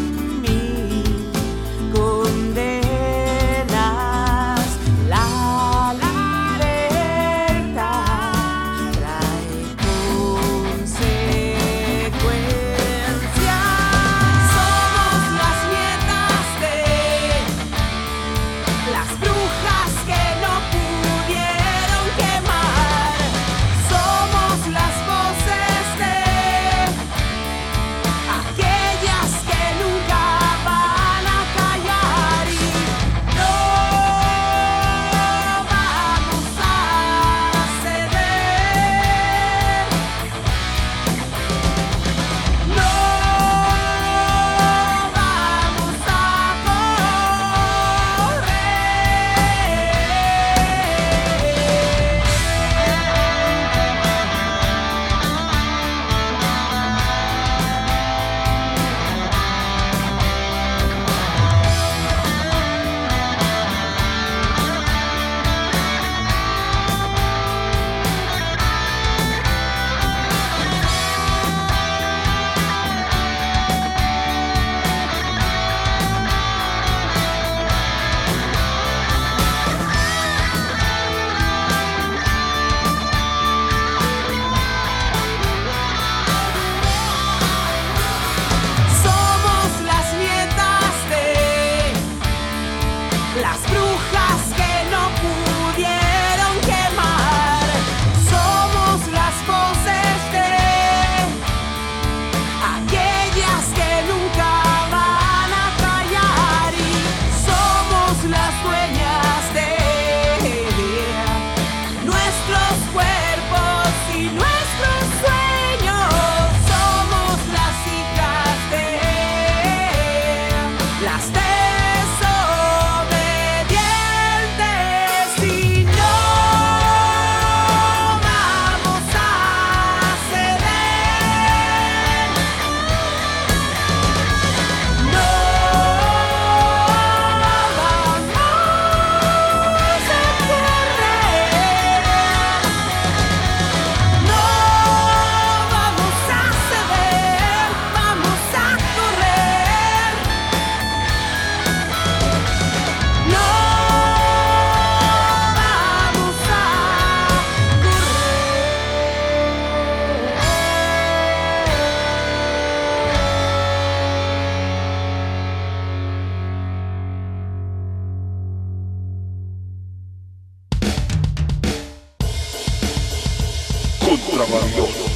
contra Babilón.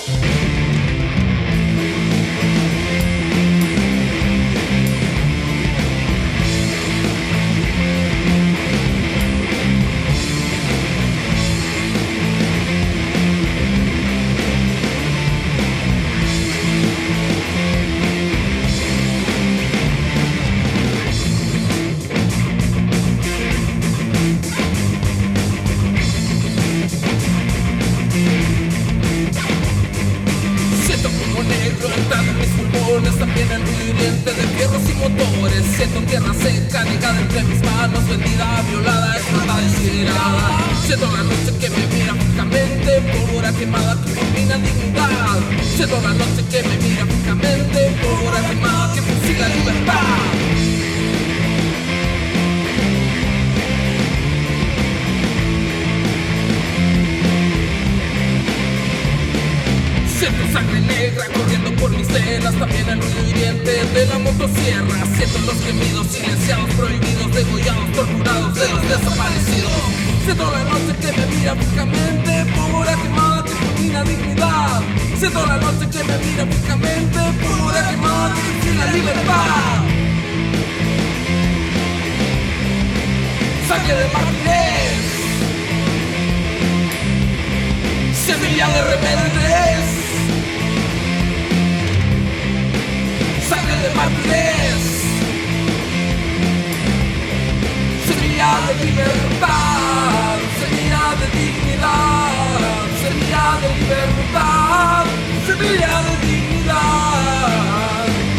También el ruido hiriente de fierros y motores. Siento tierra seca, negada entre mis manos, vendida, violada, explotada, incinerada. Siento la noche que me mira fijamente, pólvora quemada que fulmina dignidad. Siento la noche que me mira fijamente, pólvora quemada que fusila libertad. Siento sangre negra corriendo por mis venas, también el ruido hiriente de la motosierra. Siento los gemidos silenciados, prohibidos, degollados, torturados de los desaparecidos. Siento la noche que me mira fijamente, pólvora quemada que fulmina dignidad. Siento la noche que me mira fijamente, pólvora quemada que fusila libertad. Sangre de mártires, semilla de rebeldes. Sangre de mártires, semilla de libertad, semilla de dignidad, semilla de libertad, semilla de dignidad.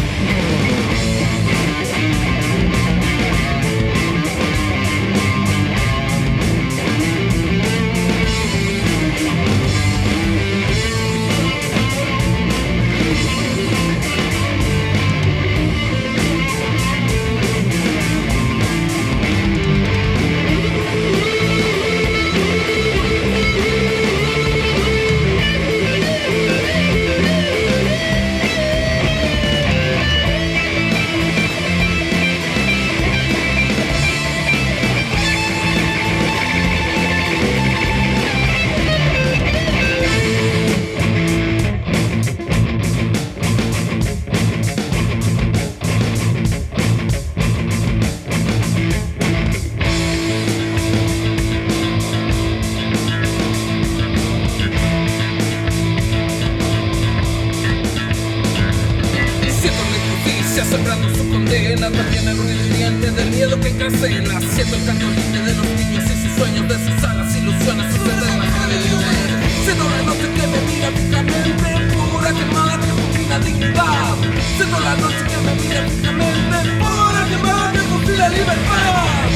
Sembrando su condena, también el ruido hiriente del miedo que encarcela. Siento el canto libre de los niños y sus sueños, de sus alas, ilusiones, sus eternas rebeliones. Siento la noche que me mira fijamente, pólvora quemada que fulmina dignidad. Siento la noche que me mira fijamente, pólvora quemada que fulmina libertad.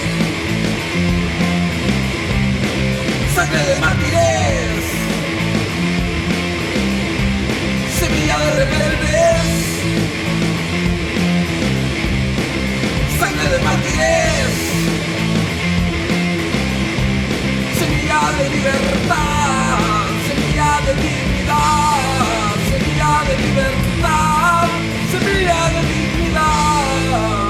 Sangre de mártires, semilla de rebeldes. Sangre de mártires, semilla de libertad, semilla de dignidad, semilla de libertad, semilla de dignidad.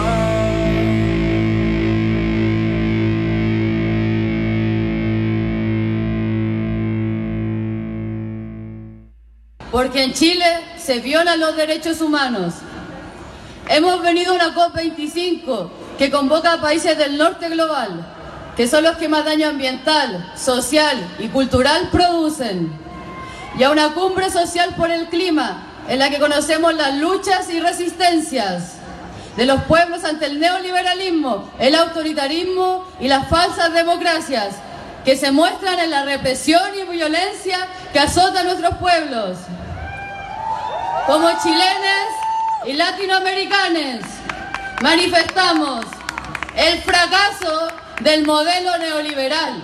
Porque en Chile se violan los derechos humanos. Hemos venido a una COP25 que convoca a países del norte global, que son los que más daño ambiental, social y cultural producen, y a una cumbre social por el clima, en la que conocemos las luchas y resistencias de los pueblos ante el neoliberalismo, el autoritarismo y las falsas democracias, que se muestran en la represión y violencia que azota a nuestros pueblos. Como chilenes y latinoamericanos, manifestamos el fracaso del modelo neoliberal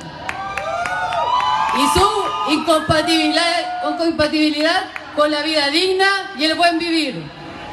y su incompatibilidad con la vida digna y el buen vivir.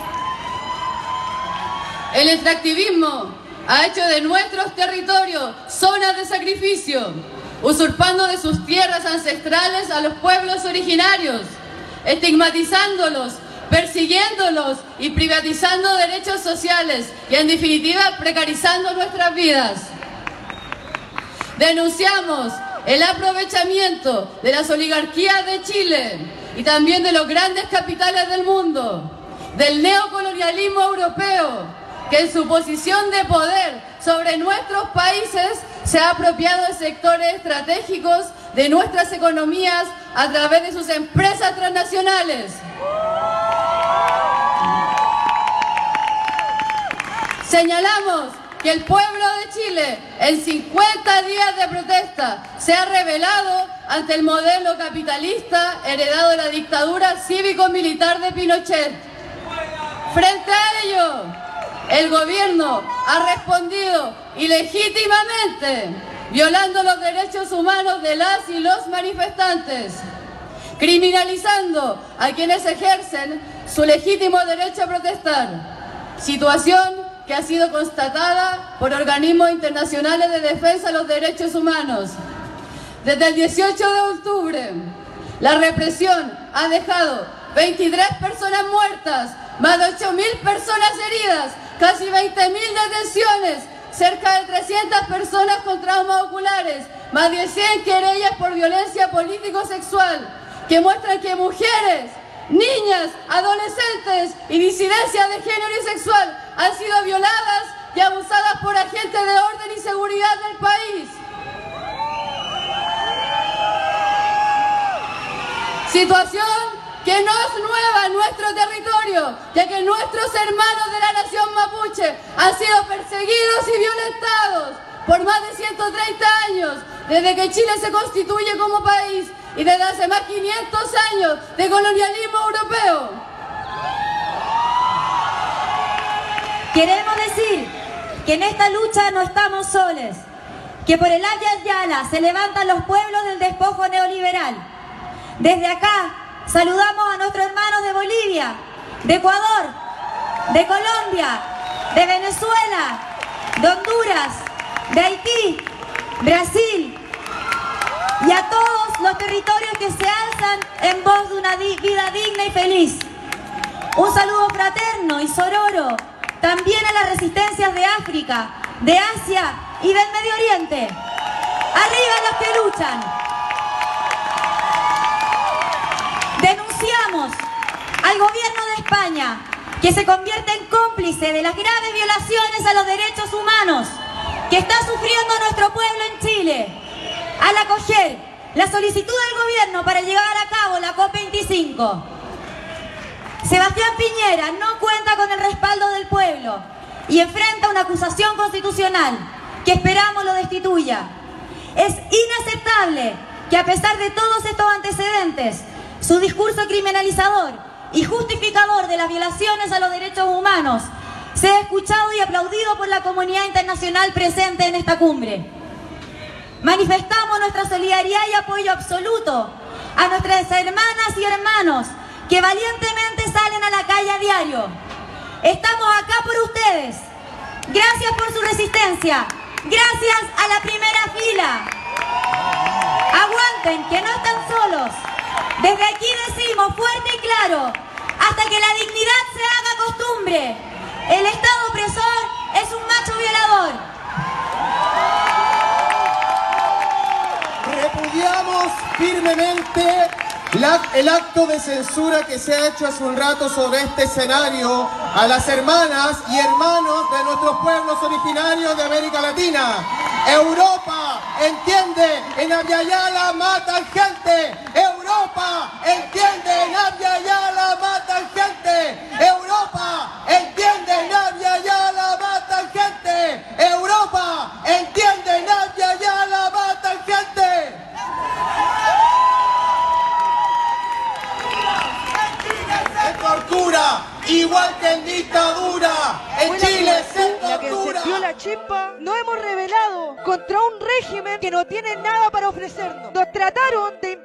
El extractivismo ha hecho de nuestros territorios zonas de sacrificio, usurpando de sus tierras ancestrales a los pueblos originarios, estigmatizándolos, persiguiéndolos y privatizando derechos sociales y, en definitiva, precarizando nuestras vidas. Denunciamos el aprovechamiento de las oligarquías de Chile y también de los grandes capitales del mundo, del neocolonialismo europeo, que en su posición de poder sobre nuestros países se ha apropiado de sectores estratégicos de nuestras economías a través de sus empresas transnacionales. Señalamos que el pueblo de Chile, en 50 días de protesta, se ha rebelado ante el modelo capitalista heredado de la dictadura cívico-militar de Pinochet. Frente a ello, el gobierno ha respondido ilegítimamente, violando los derechos humanos de las y los manifestantes, criminalizando a quienes ejercen su legítimo derecho a protestar, situación que ha sido constatada por organismos internacionales de defensa de los derechos humanos. Desde el 18 de octubre, la represión ha dejado 23 personas muertas, más de 8.000 personas heridas, casi 20.000 detenciones, cerca de 300 personas con traumas oculares, más de 100 querellas por violencia político-sexual, que muestran que mujeres, niñas, adolescentes y disidencias de género y sexual han sido violadas y abusadas por agentes de orden y seguridad del país. Situación que no es nueva en nuestro territorio, ya que nuestros hermanos de la nación mapuche han sido perseguidos y violentados por más de 130 años, desde que Chile se constituye como país y desde hace más de 500 años de colonialismo europeo. Queremos decir que en esta lucha no estamos solos, que por el Abya Yala se levantan los pueblos del despojo neoliberal. Desde acá saludamos a nuestros hermanos de Bolivia, de Ecuador, de Colombia, de Venezuela, de Honduras, de Haití, Brasil y a todos los territorios que se alzan en voz de una vida digna y feliz. Un saludo fraterno y sororo también a las resistencias de África, de Asia y del Medio Oriente. ¡Arriba los que luchan! Denunciamos al gobierno de España que se convierte en cómplice de las graves violaciones a los derechos humanos que está sufriendo nuestro pueblo en Chile, al acoger la solicitud del gobierno para llevar a cabo la COP25. Sebastián Piñera no cuenta con el respaldo del pueblo y enfrenta una acusación constitucional que esperamos lo destituya. Es inaceptable que a pesar de todos estos antecedentes, su discurso criminalizador y justificador de las violaciones a los derechos humanos sea escuchado y aplaudido por la comunidad internacional presente en esta cumbre. Manifestamos nuestra solidaridad y apoyo absoluto a nuestras hermanas y hermanos que valientemente salen a la calle a diario. Estamos acá por ustedes. Gracias por su resistencia. Gracias a la primera fila. Aguanten, que no están solos. Desde aquí decimos fuerte y claro, hasta que la dignidad se haga costumbre. El Estado opresor es un macho violador. Repudiamos firmemente el acto de censura que se ha hecho hace un rato sobre este escenario a las hermanas y hermanos de nuestros pueblos originarios de América Latina. Europa entiende, en Abya Yala matan gente. Europa entiende, en Abya Yala matan gente. Europa entiende, en Abya Yala matan gente. Europa entiende, en Abya Yala matan gente. Tortura, igual que en dictadura, en Chile se tortura. La que encendió la chispa, nos hemos rebelado contra un régimen que no tiene nada para ofrecernos. Nos trataron de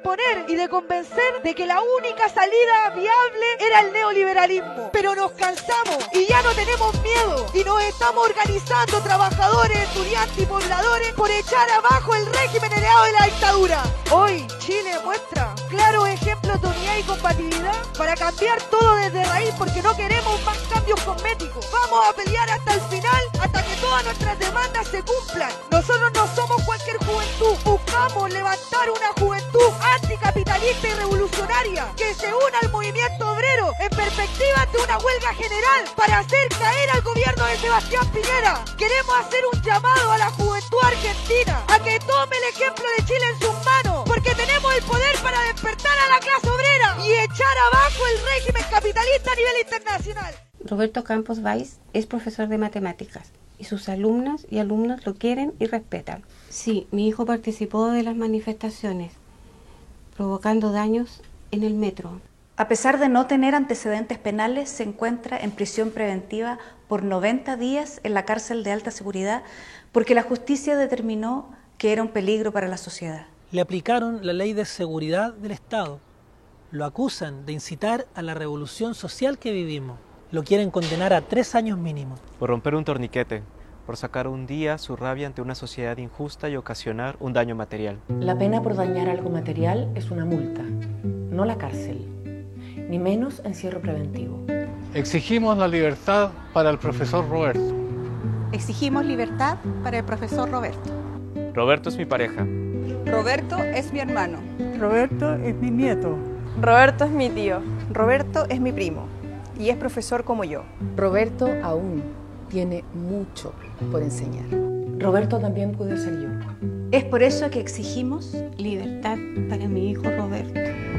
imponer y de convencer de que la única salida viable era el neoliberalismo. Pero nos cansamos y ya no tenemos miedo y nos estamos organizando trabajadores, estudiantes y pobladores por echar abajo el régimen heredado de la dictadura. Hoy Chile muestra claros ejemplos de unidad y compatibilidad para cambiar todo desde raíz, porque no queremos más cambios cosméticos. Vamos a pelear hasta el final, hasta que todas nuestras demandas se cumplan. Nosotros no somos cualquier juventud, buscamos levantar una juventud anticapitalista y revolucionaria que se una al movimiento obrero en perspectiva de una huelga general para hacer caer al gobierno de Sebastián Piñera. Queremos hacer un llamado a la juventud argentina a que tome el ejemplo de Chile en sus manos, porque tenemos el poder para despertar a la clase obrera y echar abajo el régimen capitalista a nivel internacional. Roberto Campos Valls es profesor de matemáticas y sus alumnas y alumnos lo quieren y respetan. Sí, mi hijo participó de las manifestaciones, provocando daños en el metro. A pesar de no tener antecedentes penales, se encuentra en prisión preventiva por 90 días en la cárcel de alta seguridad porque la justicia determinó que era un peligro para la sociedad. Le aplicaron la ley de seguridad del Estado. Lo acusan de incitar a la revolución social que vivimos. Lo quieren condenar a 3 años mínimo. Por romper un torniquete, por sacar un día su rabia ante una sociedad injusta y ocasionar un daño material. La pena por dañar algo material es una multa, no la cárcel, ni menos encierro preventivo. Exigimos la libertad para el profesor Roberto. Exigimos libertad para el profesor Roberto. Roberto es mi pareja. Roberto es mi hermano. Roberto es mi nieto. Roberto es mi tío. Roberto es mi primo y es profesor como yo. Roberto aún tiene mucho por enseñar. Roberto también puede ser yo. Es por eso que exigimos libertad para mi hijo Roberto.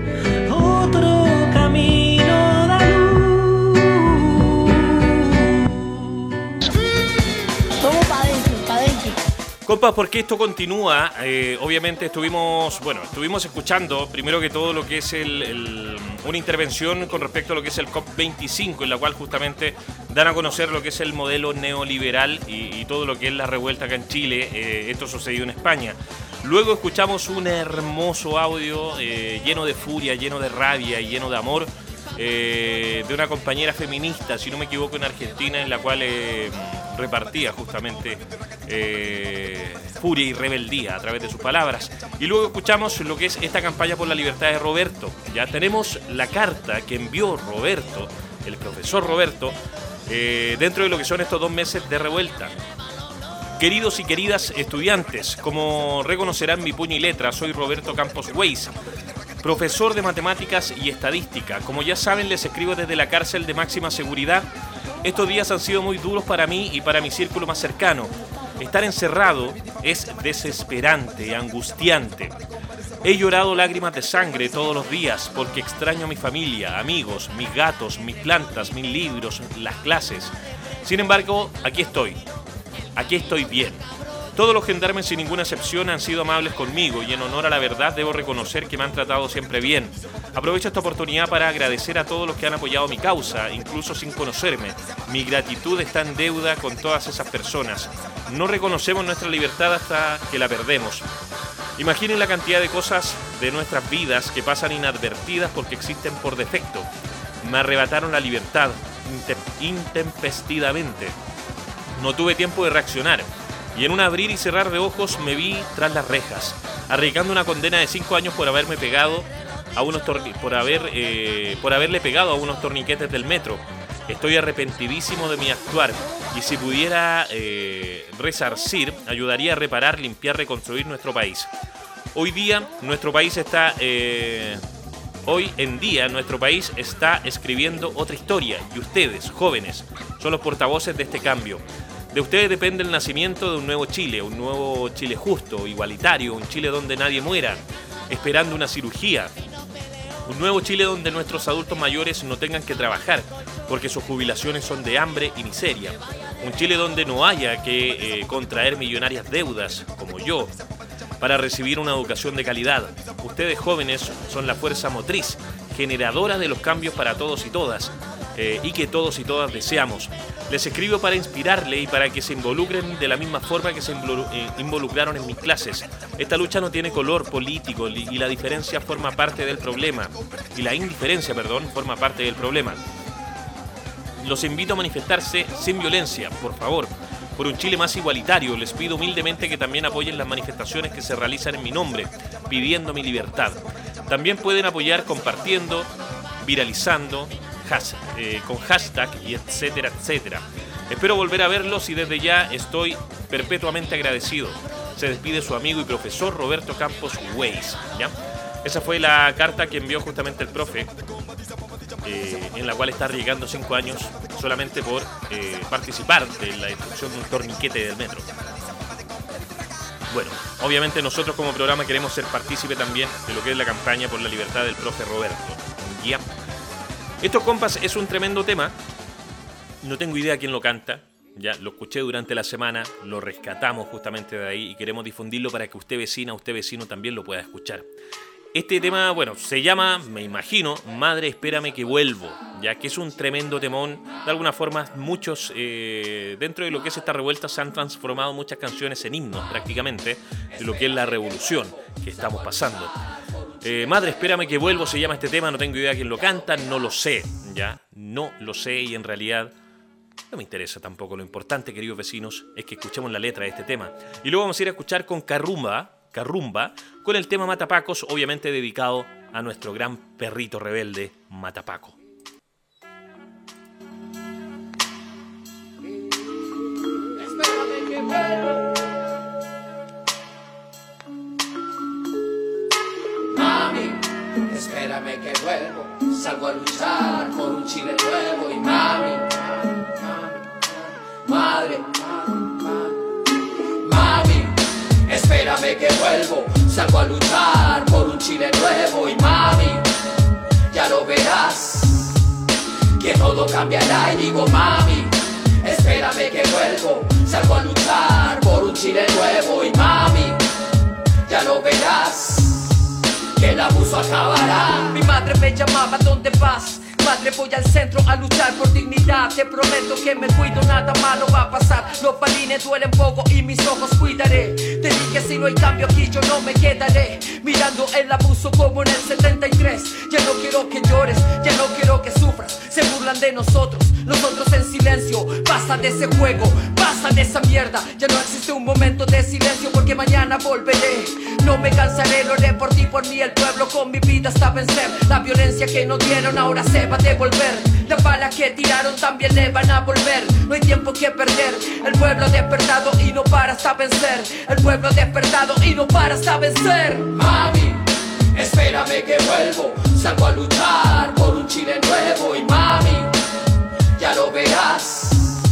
Otro camino da luz. Vamos para adentro, para adentro. Compas, porque esto continúa, obviamente estuvimos escuchando primero que todo lo que es una intervención con respecto a lo que es el COP25, en la cual justamente dan a conocer lo que es el modelo neoliberal y todo lo que es la revuelta acá en Chile. Esto sucedió en España. Luego escuchamos un hermoso audio lleno de furia, lleno de rabia y lleno de amor de una compañera feminista, si no me equivoco, en Argentina, en la cual repartía justamente furia y rebeldía a través de sus palabras. Y luego escuchamos lo que es esta campaña por la libertad de Roberto. Ya tenemos la carta que envió Roberto, el profesor Roberto, dentro de lo que son estos 2 meses de revuelta. Queridos y queridas estudiantes, como reconocerán mi puño y letra, soy Roberto Campos Weiss, profesor de matemáticas y estadística. Como ya saben, les escribo desde la cárcel de máxima seguridad. Estos días han sido muy duros para mí y para mi círculo más cercano. Estar encerrado es desesperante, angustiante. He llorado lágrimas de sangre todos los días porque extraño a mi familia, amigos, mis gatos, mis plantas, mis libros, las clases. Sin embargo, aquí estoy bien. Todos los gendarmes, sin ninguna excepción, han sido amables conmigo y en honor a la verdad debo reconocer que me han tratado siempre bien. Aprovecho esta oportunidad para agradecer a todos los que han apoyado mi causa, incluso sin conocerme. Mi gratitud está en deuda con todas esas personas. No reconocemos nuestra libertad hasta que la perdemos. Imaginen la cantidad de cosas de nuestras vidas que pasan inadvertidas porque existen por defecto. Me arrebataron la libertad intempestivamente. No tuve tiempo de reaccionar. Y en un abrir y cerrar de ojos me vi tras las rejas, arriesgando una condena de 5 años por haberle pegado a unos torniquetes del metro. Estoy arrepentidísimo de mi actuar y si pudiera resarcir, ayudaría a reparar, limpiar, reconstruir nuestro país. Hoy en día nuestro país está escribiendo otra historia y ustedes, jóvenes, son los portavoces de este cambio. De ustedes depende el nacimiento de un nuevo Chile justo, igualitario, un Chile donde nadie muera esperando una cirugía, un nuevo Chile donde nuestros adultos mayores no tengan que trabajar porque sus jubilaciones son de hambre y miseria, un Chile donde no haya que contraer millonarias deudas, como yo, para recibir una educación de calidad. Ustedes jóvenes son la fuerza motriz, generadora de los cambios para todos y todas, y que todos y todas deseamos. Les escribo para inspirarle y para que se involucren de la misma forma que se involucraron en mis clases. Esta lucha no tiene color político y la diferencia forma parte del problema. Y la indiferencia, forma parte del problema. Los invito a manifestarse sin violencia, por favor. Por un Chile más igualitario, les pido humildemente que también apoyen las manifestaciones que se realizan en mi nombre, pidiendo mi libertad. También pueden apoyar compartiendo, viralizando, con hashtag y etcétera, etcétera. Espero volver a verlos y desde ya estoy perpetuamente agradecido. Se despide su amigo y profesor Roberto Campos Weiss, ¿ya? Esa fue la carta que envió justamente el profe, en la cual está llegando 5 años solamente por participar de la destrucción de un torniquete del metro. Bueno, obviamente nosotros como programa queremos ser partícipe también de lo que es la campaña por la libertad del profe Roberto. ¿Ya? Estos compas es un tremendo tema. No tengo idea quién lo canta. Ya lo escuché durante la semana, lo rescatamos justamente de ahí y queremos difundirlo para que usted vecino también lo pueda escuchar. Este tema, se llama, me imagino, Madre, espérame que vuelvo, ya que es un tremendo temón. De alguna forma, muchos, dentro de lo que es esta revuelta, se han transformado muchas canciones en himnos, prácticamente, de lo que es la revolución que estamos pasando. Madre, espérame que vuelvo, se llama este tema, no tengo idea de quién lo canta, no lo sé, ya, no lo sé y en realidad no me interesa tampoco. Lo importante, queridos vecinos, es que escuchemos la letra de este tema. Y luego vamos a ir a escuchar con Carrumba, con el tema Matapacos, obviamente dedicado a nuestro gran perrito rebelde, Matapaco. Espérame que vuelvo. Mami, espérame que vuelvo. Salgo a luchar por un Chile nuevo y mami, madre, mami, espérame que vuelvo, salgo a luchar por un Chile nuevo y mami, ya lo verás, que todo cambiará y digo mami, espérame que vuelvo, salgo a luchar por un Chile nuevo y mami, ya lo verás, que el abuso acabará. Mi madre me llamaba, ¿dónde vas? Madre, voy al centro a luchar por dignidad. Te prometo que me cuido, nada malo va a pasar. Los balines duelen poco y mis ojos cuidaré. Te dije si no hay cambio aquí yo no me quedaré mirando el abuso como en el 73. Ya no quiero que llores, ya no quiero que sufras. Se burlan de nosotros en silencio. Basta de ese juego, basta de esa mierda. Ya no existe un momento de silencio porque mañana volveré. No me cansaré, lo haré por ti, por mí, el pueblo con mi vida hasta vencer. La violencia que nos dieron ahora se va a devolver. Las balas que tiraron también le van a volver. No hay tiempo que perder. El pueblo ha despertado y no para hasta vencer. El pueblo ha despertado y no para hasta vencer. Mami, espérame que vuelvo. Salgo a luchar por un Chile nuevo y mami, ya lo verás,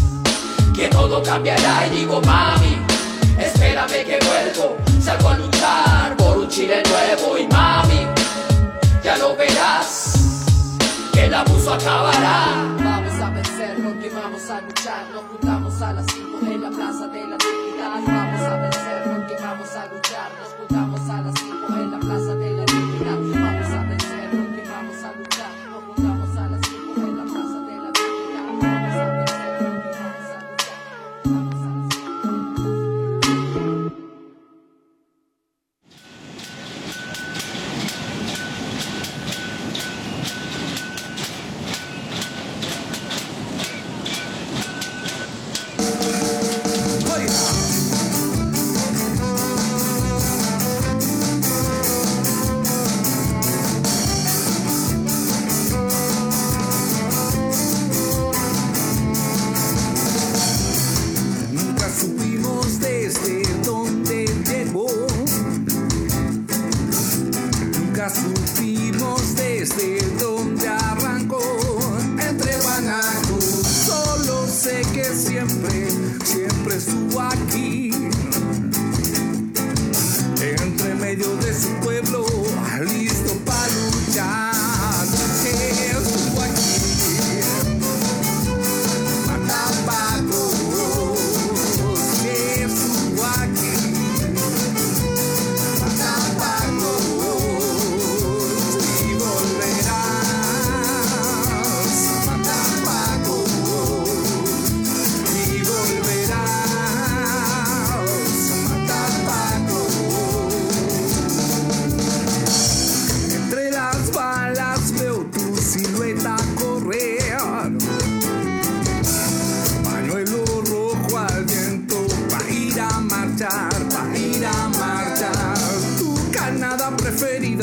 que todo cambiará y digo mami, espérame que vuelvo. Salgo a luchar por un Chile nuevo y mami, ya lo verás, que el abuso acabará. Vamos a vencer, lo que vamos a luchar. Nos juntamos a las 5 en la plaza de la dignidad. Vamos a vencer, lo que vamos a luchar. Nos juntamos a las 5 en la plaza de la dignidad. Vamos a vencer, lo que vamos a luchar. Nos juntamos a las 5 en la plaza de la dignidad. Vamos a vencer, lo que vamos a luchar. Volverá.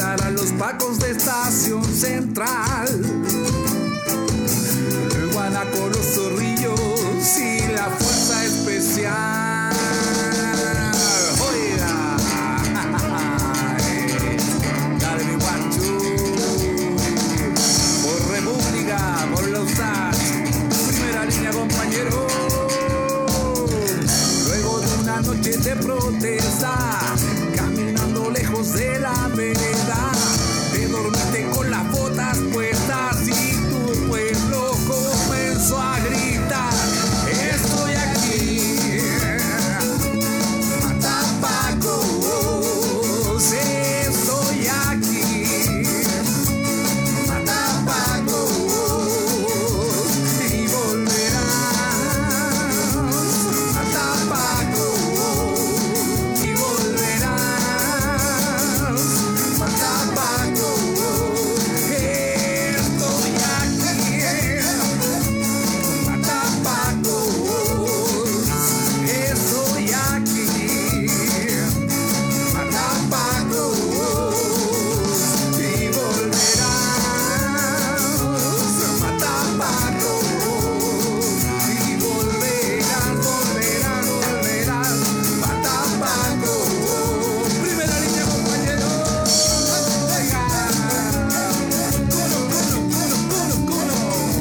pasarán los pacos de Estación Central. Guanaco, los zorrillos y la fuerza especial. Oiga, dale mi guacho. Por República, por los SAT, primera línea, compañero. Luego de una noche de protesta, caminando lejos de la vereda, te dormiste con las botas puestas y tu pueblo comenzó a gritar: estoy aquí, Matapacos, estoy aquí, Matapacos, y volverás, Matapacos, y volverás, Matapacos, estoy aquí, Matapacos, estoy aquí, Matapacos, y volverás, Matapacos, y volverás, Matapacos, primera línea, compañero. Venga, culo.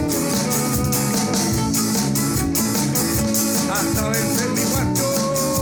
Hasta vencer mi guacho.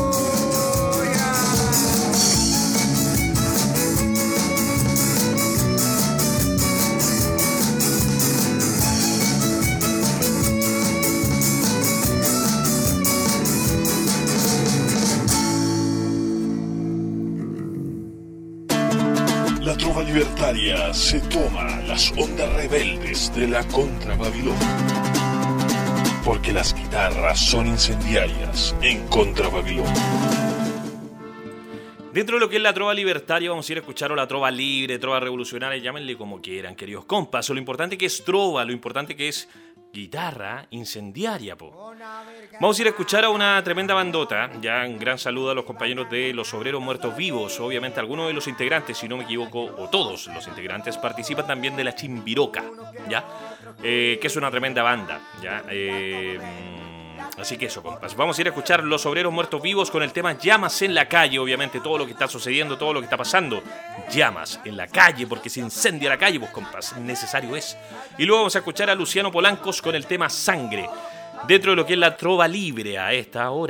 La trova libertaria se toma las ondas rebeldes de la Contrababilonia. Porque las guitarras son incendiarias en Contrababilonia. Dentro de lo que es la trova libertaria, vamos a ir a escuchar la trova libre, trova revolucionaria, llámenle como quieran, queridos compas. Lo importante que es trova, lo importante que es guitarra incendiaria, po. Vamos a ir a escuchar a una tremenda bandota. Ya un gran saludo a los compañeros de Los Obreros Muertos Vivos. Obviamente algunos de los integrantes, si no me equivoco, o todos los integrantes participan también de la Chimbiroca, ¿ya? Que es una tremenda banda, ¿ya? Así que eso, compas. Vamos a ir a escuchar Los Obreros Muertos Vivos con el tema Llamas en la calle. Obviamente todo lo que está sucediendo, todo lo que está pasando. Llamas en la calle, porque se incendia la calle, pues, compas. Necesario es. Y luego vamos a escuchar a Luciano Polancos con el tema Sangre. Dentro de lo que es la trova libre a esta hora.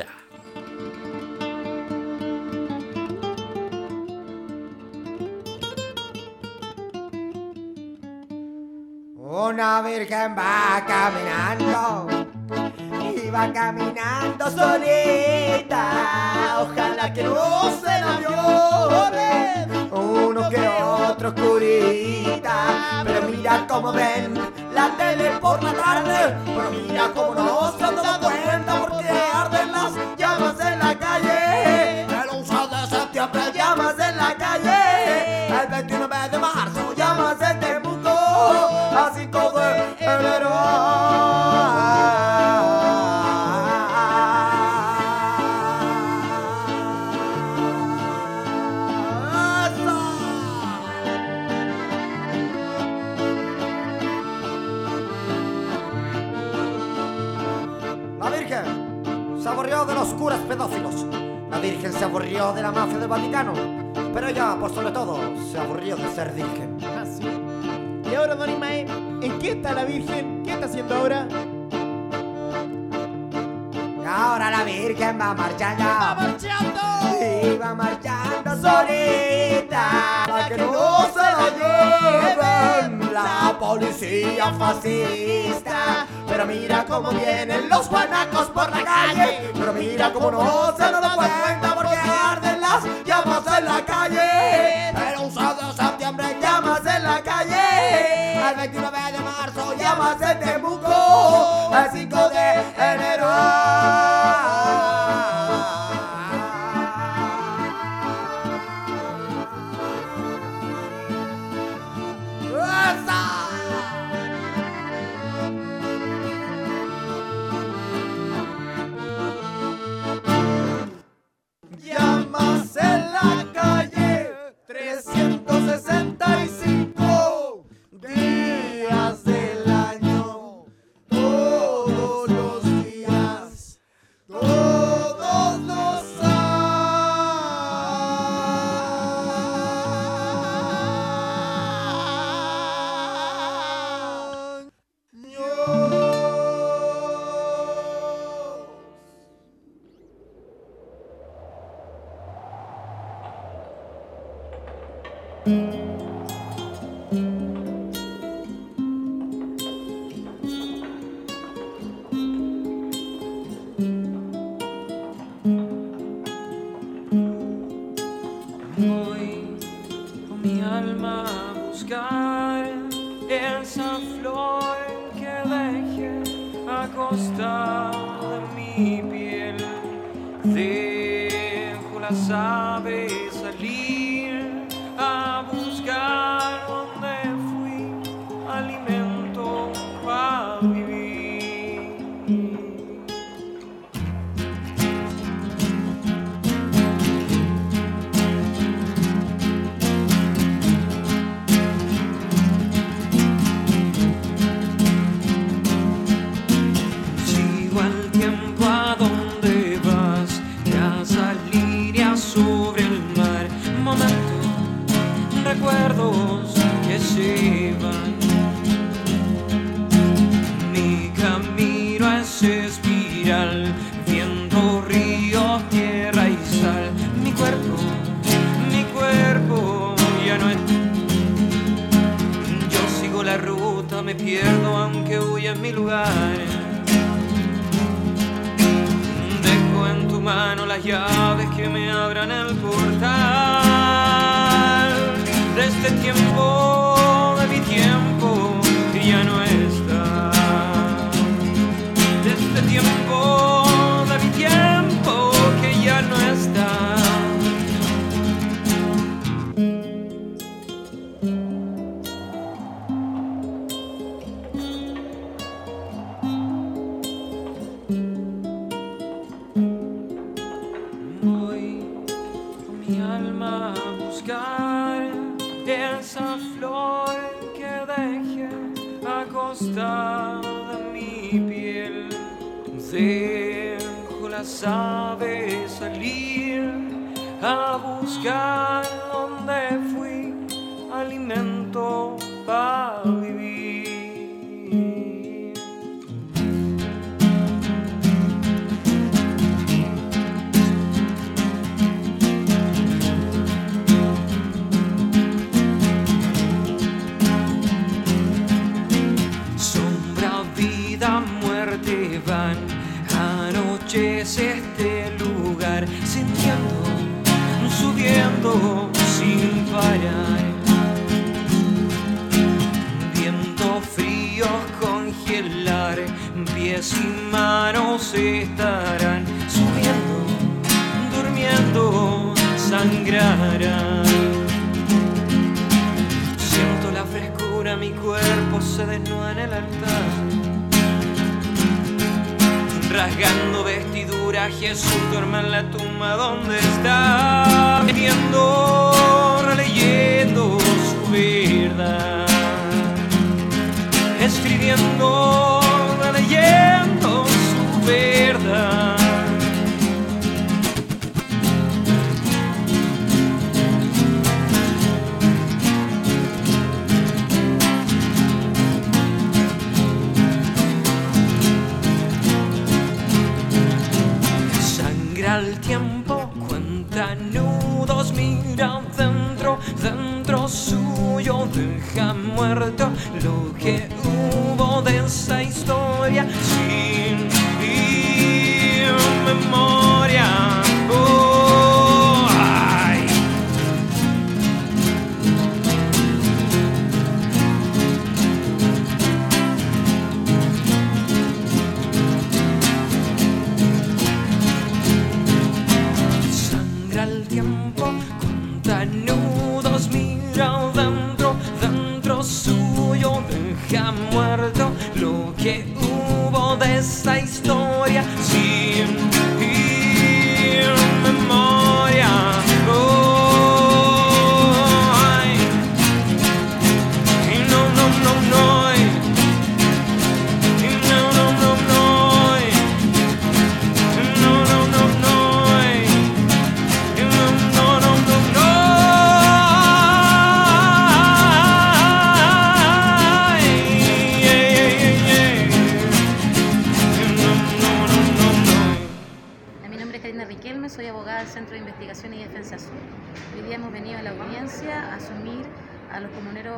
Una virgen va caminando y va caminando solita. Ojalá que no se la llore uno que otro curita. Pero mira cómo ven la tele por la tarde, pero mira cómo no se han dado cuenta porque arden las llamas en la calle. El 11 de septiembre llamas en la calle, el 29 de marzo llamas en Temuco, a 5 de enero. La Virgen se aburrió de los curas pedófilos. La Virgen se aburrió de la mafia del Vaticano. Pero ella, por sobre todo, se aburrió de ser virgen. Así. Y ahora, don Ismael, ¿en qué está la Virgen? ¿Qué está haciendo ahora? Y ahora la Virgen va marchando. ¡Va marchando! Y va marchando solita, para que no se la lleven la policía fascista. Pero mira cómo vienen los guanacos por la calle. Pero mira cómo no se nos da cuenta porque arden las llamas en la calle. El 11 de septiembre llamas en la calle, el 29 de marzo llamas en Temuco, el 5 de enero. Llamas en la calle, 360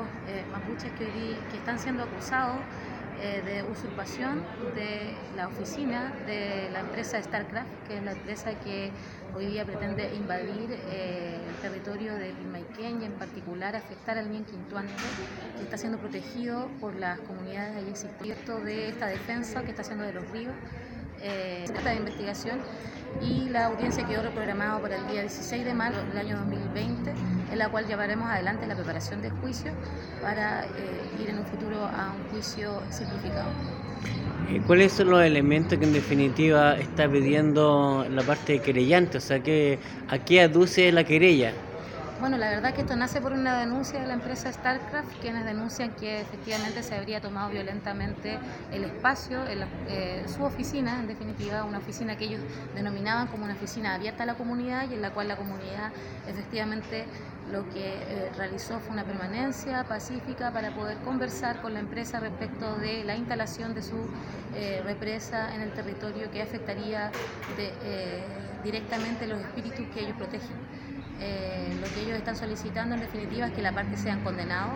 mapuches que están siendo acusados de usurpación de la oficina de la empresa StarCraft, que es la empresa que hoy día pretende invadir el territorio de Pilmaiquén y en particular afectar al Ñenquintuante, que está siendo protegido por las comunidades allí existentes de esta defensa que está haciendo de los ríos. Esta investigación y la audiencia quedó reprogramada para el día 16 de marzo del año 2020, en la cual llevaremos adelante la preparación del juicio para ir en un futuro a un juicio simplificado. ¿Cuáles son los elementos que en definitiva está pidiendo la parte querellante? O sea, ¿a qué aduce la querella? Bueno, la verdad que esto nace por una denuncia de la empresa StarCraft, quienes denuncian que efectivamente se habría tomado violentamente el espacio, su oficina, en definitiva, una oficina que ellos denominaban como una oficina abierta a la comunidad y en la cual la comunidad efectivamente lo que realizó fue una permanencia pacífica para poder conversar con la empresa respecto de la instalación de su represa en el territorio que afectaría directamente los espíritus que ellos protegen. Lo que ellos están solicitando en definitiva es que la parte sean condenados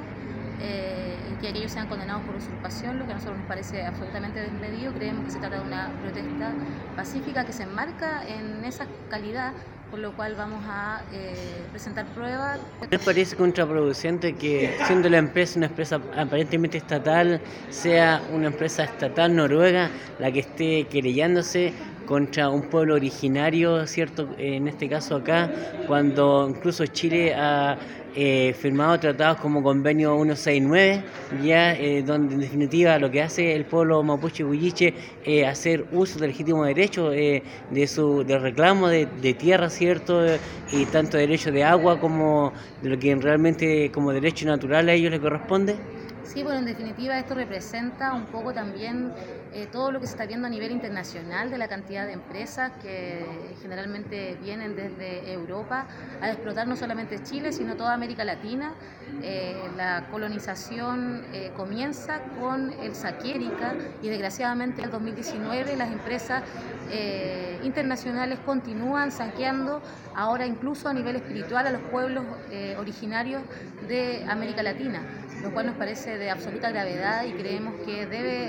y que ellos sean condenados por usurpación, lo que a nosotros nos parece absolutamente desmedido. Creemos que se trata de una protesta pacífica que se enmarca en esa calidad, por lo cual vamos a presentar pruebas. ¿Les parece contraproducente que, siendo la empresa una empresa aparentemente estatal, sea una empresa estatal noruega la que esté querellándose contra un pueblo originario, cierto, en este caso acá, cuando incluso Chile ha firmado tratados como Convenio 169, ya donde en definitiva lo que hace el pueblo mapuche huilliche es hacer uso del legítimo derecho del reclamo de tierra, cierto, y tanto derecho de agua como de lo que realmente como derecho natural a ellos les corresponde? Sí, bueno, en definitiva esto representa un poco también todo lo que se está viendo a nivel internacional de la cantidad de empresas que generalmente vienen desde Europa a explotar no solamente Chile, sino toda América Latina. La colonización comienza con el saqueo y desgraciadamente en el 2019 las empresas internacionales continúan saqueando ahora incluso a nivel espiritual a los pueblos originarios de América Latina, lo cual nos parece de absoluta gravedad y creemos que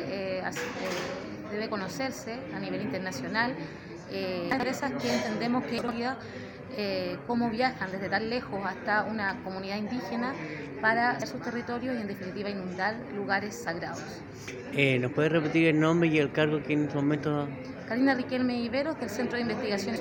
debe conocerse a nivel internacional. Empresas que entendemos que cómo viajan desde tan lejos hasta una comunidad indígena para hacer sus territorios y en definitiva inundar lugares sagrados. ¿Nos puede repetir el nombre y el cargo que en este momento? Karina Riquelme Iberos, del Centro de Investigación.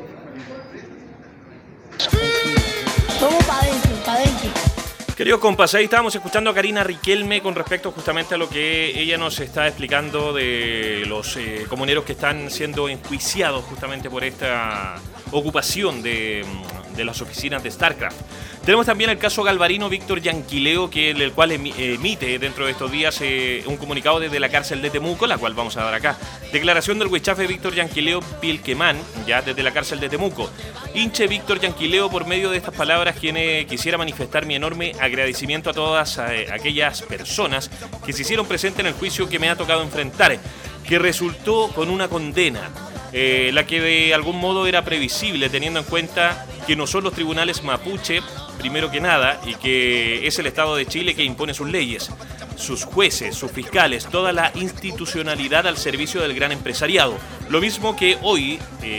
Vamos para adentro. Queridos compas, ahí estábamos escuchando a Karina Riquelme con respecto justamente a lo que ella nos está explicando de los comuneros que están siendo enjuiciados justamente por esta ocupación de las oficinas de StarCraft. Tenemos también el caso galvarino Víctor Yanquileo, el cual emite dentro de estos días un comunicado desde la cárcel de Temuco, la cual vamos a dar acá. Declaración del huichafe Víctor Yanquileo Pilquemán, ya desde la cárcel de Temuco. Hinche Víctor Yanquileo, por medio de estas palabras, quisiera manifestar mi enorme agradecimiento a todas aquellas personas que se hicieron presentes en el juicio que me ha tocado enfrentar, que resultó con una condena. La que de algún modo era previsible, teniendo en cuenta que no son los tribunales mapuche, primero que nada, y que es el Estado de Chile que impone sus leyes, sus jueces, sus fiscales, toda la institucionalidad al servicio del gran empresariado. Lo mismo que hoy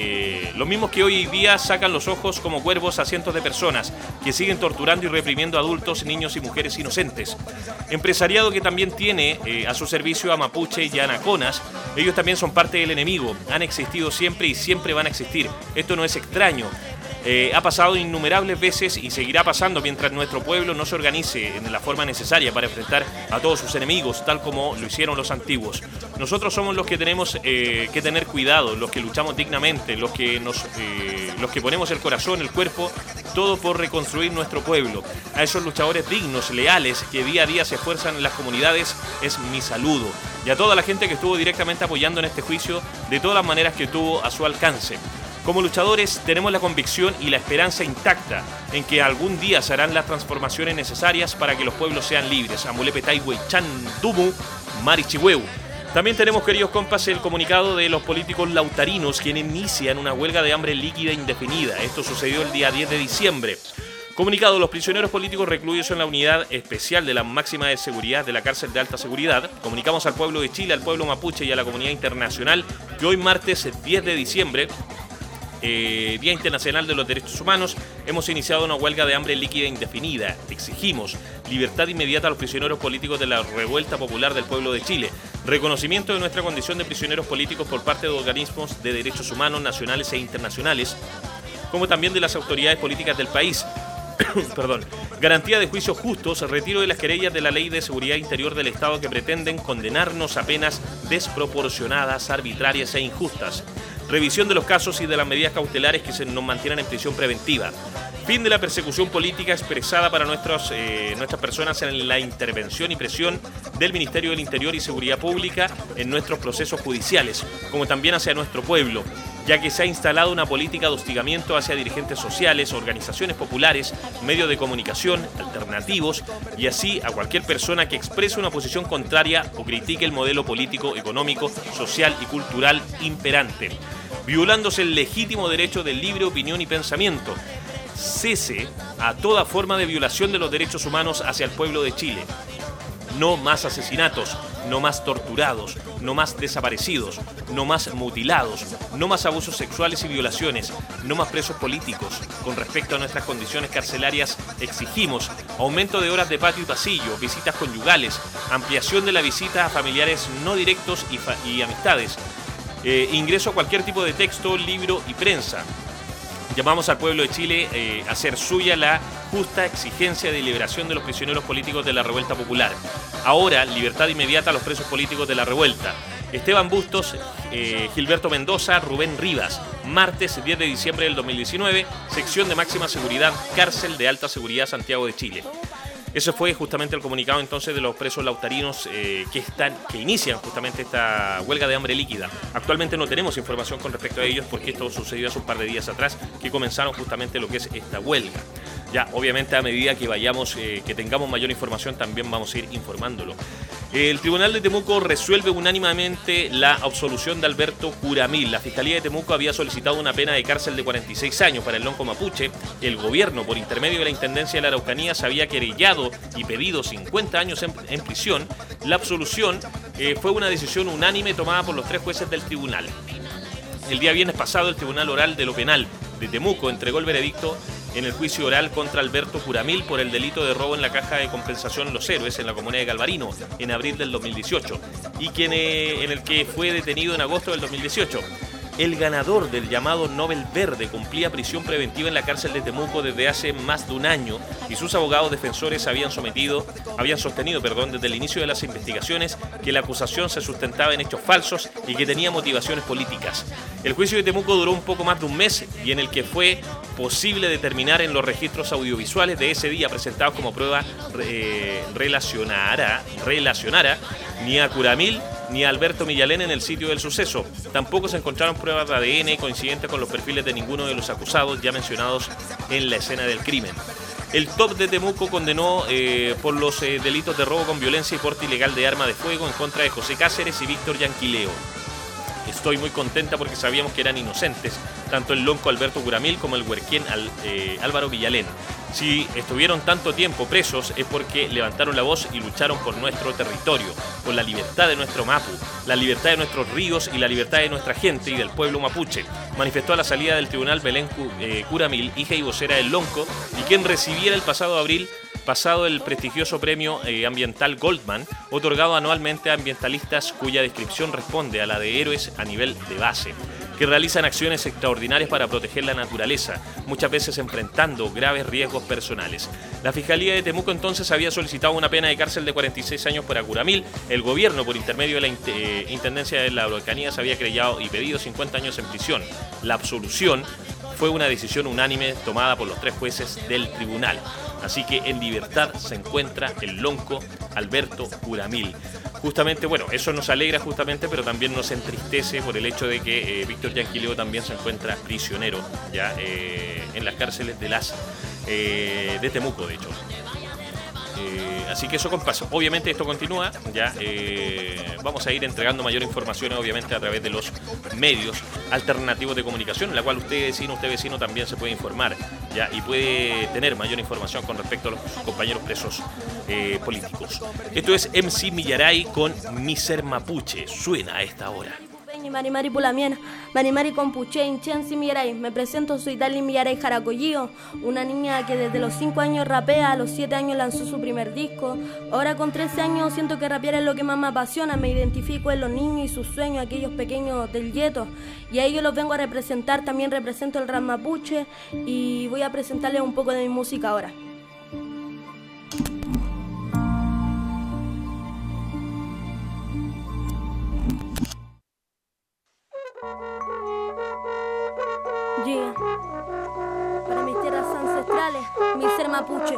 día sacan los ojos como cuervos a cientos de personas que siguen torturando y reprimiendo a adultos, niños y mujeres inocentes. Empresariado que también tiene a su servicio a mapuche y a anaconas. Ellos también son parte del enemigo, han existido siempre y siempre van a existir. Esto no es extraño. Ha pasado innumerables veces y seguirá pasando mientras nuestro pueblo no se organice en la forma necesaria para enfrentar a todos sus enemigos, tal como lo hicieron los antiguos. Nosotros somos los que tenemos que tener cuidado, los que luchamos dignamente, los que ponemos el corazón, el cuerpo, todo por reconstruir nuestro pueblo. A esos luchadores dignos, leales, que día a día se esfuerzan en las comunidades, es mi saludo. Y a toda la gente que estuvo directamente apoyando en este juicio de todas las maneras que tuvo a su alcance. Como luchadores tenemos la convicción y la esperanza intacta en que algún día se harán las transformaciones necesarias para que los pueblos sean libres. Amulepe Taiwei Chan Tumu Marichihueu. También tenemos, queridos compas, el comunicado de los políticos lautarinos quienes inician una huelga de hambre líquida indefinida. Esto sucedió el día 10 de diciembre. Comunicado, los prisioneros políticos recluidos en la unidad especial de la máxima de seguridad de la cárcel de alta seguridad, comunicamos al pueblo de Chile, al pueblo mapuche y a la comunidad internacional que hoy martes 10 de diciembre, Día Internacional de los Derechos Humanos, hemos iniciado una huelga de hambre líquida indefinida. Exigimos libertad inmediata a los prisioneros políticos de la revuelta popular del pueblo de Chile, reconocimiento de nuestra condición de prisioneros políticos por parte de organismos de derechos humanos nacionales e internacionales, como también de las autoridades políticas del país. Perdón. Garantía de juicios justos, retiro de las querellas de la Ley de Seguridad Interior del Estado que pretenden condenarnos a penas desproporcionadas, arbitrarias e injustas. Revisión de los casos y de las medidas cautelares que nos mantienen en prisión preventiva. Fin de la persecución política expresada para nuestras personas en la intervención y presión del Ministerio del Interior y Seguridad Pública en nuestros procesos judiciales, como también hacia nuestro pueblo, ya que se ha instalado una política de hostigamiento hacia dirigentes sociales, organizaciones populares, medios de comunicación, alternativos, y así a cualquier persona que exprese una posición contraria o critique el modelo político, económico, social y cultural imperante, violándose el legítimo derecho de libre opinión y pensamiento. Cese a toda forma de violación de los derechos humanos hacia el pueblo de Chile. No más asesinatos, no más torturados, no más desaparecidos, no más mutilados, no más abusos sexuales y violaciones, no más presos políticos. Con respecto a nuestras condiciones carcelarias, exigimos aumento de horas de patio y pasillo, visitas conyugales, ampliación de la visita a familiares no directos y amistades, ingreso a cualquier tipo de texto, libro y prensa. Llamamos al pueblo de Chile a hacer suya la justa exigencia de liberación de los prisioneros políticos de la revuelta popular. Ahora, libertad inmediata a los presos políticos de la revuelta. Esteban Bustos, Gilberto Mendoza, Rubén Rivas. Martes 10 de diciembre del 2019, sección de máxima seguridad, cárcel de alta seguridad, Santiago de Chile. Ese fue justamente el comunicado entonces de los presos lautarinos que inician justamente esta huelga de hambre líquida. Actualmente no tenemos información con respecto a ellos porque esto sucedió hace un par de días atrás que comenzaron justamente lo que es esta huelga. Ya, obviamente a medida que vayamos, que tengamos mayor información también vamos a ir informándolo. El Tribunal de Temuco resuelve unánimemente la absolución de Alberto Curamil. La Fiscalía de Temuco había solicitado una pena de cárcel de 46 años para el lonco mapuche. El gobierno, por intermedio de la Intendencia de la Araucanía, se había querellado y pedido 50 años en prisión. La absolución fue una decisión unánime tomada por los 3 jueces del tribunal. El día viernes pasado, el Tribunal Oral de lo Penal de Temuco entregó el veredicto en el juicio oral contra Alberto Curamil por el delito de robo en la caja de compensación Los Héroes en la comuna de Galvarino en abril del 2018 y en el que fue detenido en agosto del 2018. El ganador del llamado Nobel Verde cumplía prisión preventiva en la cárcel de Temuco desde hace más de un año y sus abogados defensores habían sostenido desde el inicio de las investigaciones que la acusación se sustentaba en hechos falsos y que tenía motivaciones políticas. El juicio de Temuco duró un poco más de un mes y en el que fue posible determinar en los registros audiovisuales de ese día presentados como prueba relacionara ni a Curamil ni a Alberto Millalén en el sitio del suceso. Tampoco se encontraron pruebas de ADN coincidentes con los perfiles de ninguno de los acusados ya mencionados en la escena del crimen. El TOP de Temuco condenó por los delitos de robo con violencia y porte ilegal de arma de fuego en contra de José Cáceres y Víctor Yanquileo. Estoy muy contenta porque sabíamos que eran inocentes, tanto el lonco Alberto Curamil como el huerquén Álvaro Millalén. Si estuvieron tanto tiempo presos es porque levantaron la voz y lucharon por nuestro territorio, por la libertad de nuestro Mapu, la libertad de nuestros ríos y la libertad de nuestra gente y del pueblo mapuche, manifestó a la salida del tribunal Belén Curamil, hija y vocera del lonco, y quien recibiera el pasado abril el prestigioso premio ambiental Goldman, otorgado anualmente a ambientalistas cuya descripción responde a la de héroes a nivel de base, que realizan acciones extraordinarias para proteger la naturaleza, muchas veces enfrentando graves riesgos personales. La Fiscalía de Temuco entonces había solicitado una pena de cárcel de 46 años para Curamil. El gobierno, por intermedio de la Intendencia de la Araucanía, se había querellado y pedido 50 años en prisión. La absolución fue una decisión unánime tomada por los 3 jueces del tribunal. Así que en libertad se encuentra el lonco Alberto Curamil. Justamente, bueno, eso nos alegra justamente, pero también nos entristece por el hecho de que Víctor Yanquileo también se encuentra prisionero ya en las cárceles de Temuco, de hecho. Así que eso, compas. Obviamente esto continúa. Ya vamos a ir entregando mayor información, obviamente, a través de los medios alternativos de comunicación, en la cual usted vecino también se puede informar, ya, y puede tener mayor información con respecto a los compañeros presos políticos. Esto es MC Millaray con Mi Ser Mapuche. Suena a esta hora. Mari Mari Pulamiena, Mari Mari Compuche, Inchensi Millaray. Me presento, soy Dali Millaray Jaracoyío, una niña que desde los 5 años rapea, a los 7 años lanzó su primer disco. Ahora con 13 años siento que rapear es lo que más me apasiona, me identifico en los niños y sus sueños, aquellos pequeños del gueto, y a ellos los vengo a representar. También represento el rap mapuche y voy a presentarles un poco de mi música ahora. Yeah. Para mis tierras ancestrales, mi ser mapuche.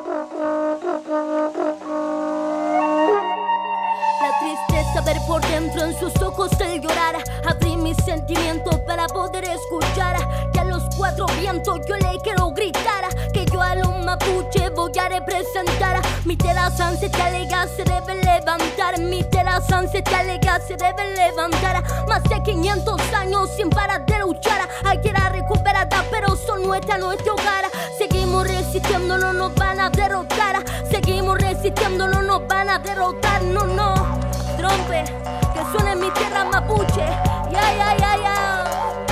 La tristeza ver por dentro en sus ojos el llorar. Abrí mis sentimientos para poder escuchar. Que a los 4 vientos yo le quiero gritar. Que yo a los mapuche voy a representar. Mi tierras ancestrales ya se deben levantar. Mi tierras ancestrales ya se deben levantar. Más de 500 años sin parar de luchar. Hay que ir a recuperarla, pero son nuestro hogar. Seguimos resistiendo, no nos van a derrotar. Seguimos resistiendo, no nos van a derrotar. No, no. Trompe, que suene en mi tierra mapuche. Ya, ya, ya, ya.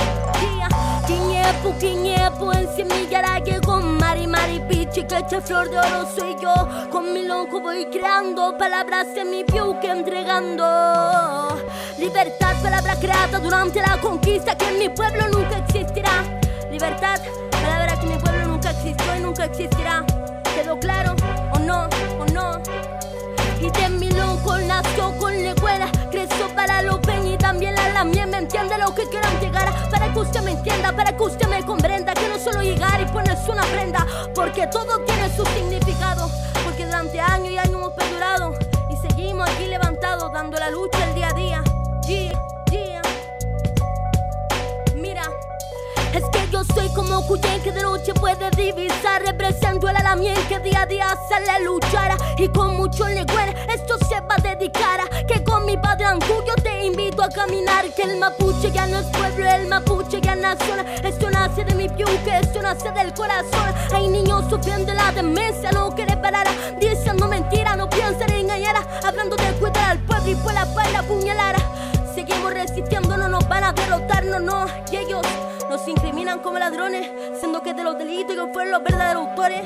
Quiñepo, en Semillara que con Mari Mari Pichi, que esta flor de oro soy yo. Con mi lonco voy creando palabras en mi piuque entregando. Libertad, palabra creada durante la conquista que en mi pueblo nunca existirá. Libertad, palabra que en mi pueblo nunca existió y nunca existirá. ¿Quedó claro o no, o no? Y de mi loco nació con la escuela, creció para los peñas y también la mía. Me entiende lo que quieran llegar, para que usted me entienda, para que usted me comprenda. Que no solo llegar y ponerse una prenda, porque todo tiene su significado. Porque durante años y años hemos perdurado y seguimos aquí levantados, dando la lucha el día a día. Yeah. Mira, es que yo soy como Cuyén que de noche puede divisar. Represento el alamien que día a día sale a luchar. Y con mucho legüen esto se va a dedicar. Que con mi padre Ancuyo te invito a caminar. Que el mapuche ya no es pueblo, el mapuche ya nación. Esto nace de mi piuque, esto nace del corazón. Hay niños sufriendo la demencia, no quiere parar. Diciendo mentira, no piensan engañar. Hablando de cuidar al pueblo y por la baila apuñalar. Seguimos resistiendo, no nos van a derrotar, no. Y ellos nos incriminan como ladrones, siendo que de los delitos ellos fueron los verdaderos autores.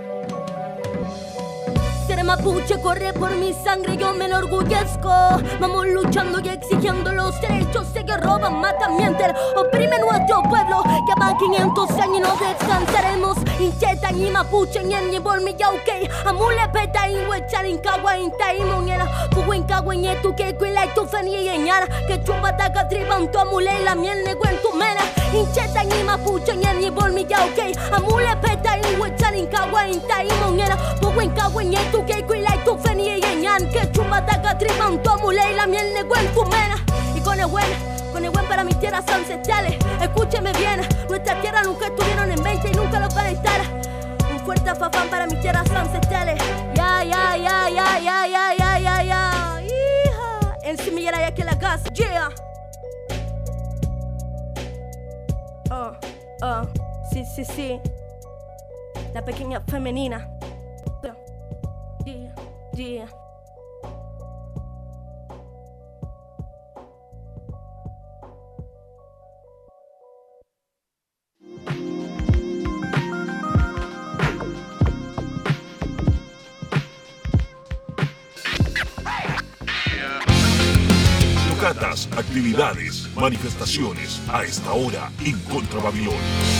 Ser mapuche corre por mi sangre, yo me enorgullezco. Vamos luchando y exigiendo los derechos. Sé que roban, matan, mienten, oprimen nuestro pueblo. Ya van 500 años y no descansaremos. Incheta y mapuche y en mi bol mi yauke. Amule peta y huechar en cagua en taimoniera. Pugo en cagua en etu que cuila y tu feni y eñara. Que chupataca triban tu amule y la miel nego en tu mena. Incheta y mapuche y en mi bol mi yauke. Amule peta y huechar en cagua en taimoniera. Pugo en cagua en etu que cuila y tu feni y eñara. Que chupataca triban tu amule y la miel nego en tu mena. Y con el buen para mis tierras ancestrales. Escúcheme bien, nuestras tierras nunca estuvieron en 20 y nunca lo van a estar. Un fuerte afafán para mis tierras ancestrales. Ya. Hija, en Semillara aquí en la casa, yeah. Sí. La pequeña femenina. Yeah. Tocatas, actividades, manifestaciones a esta hora en Contra Babilón.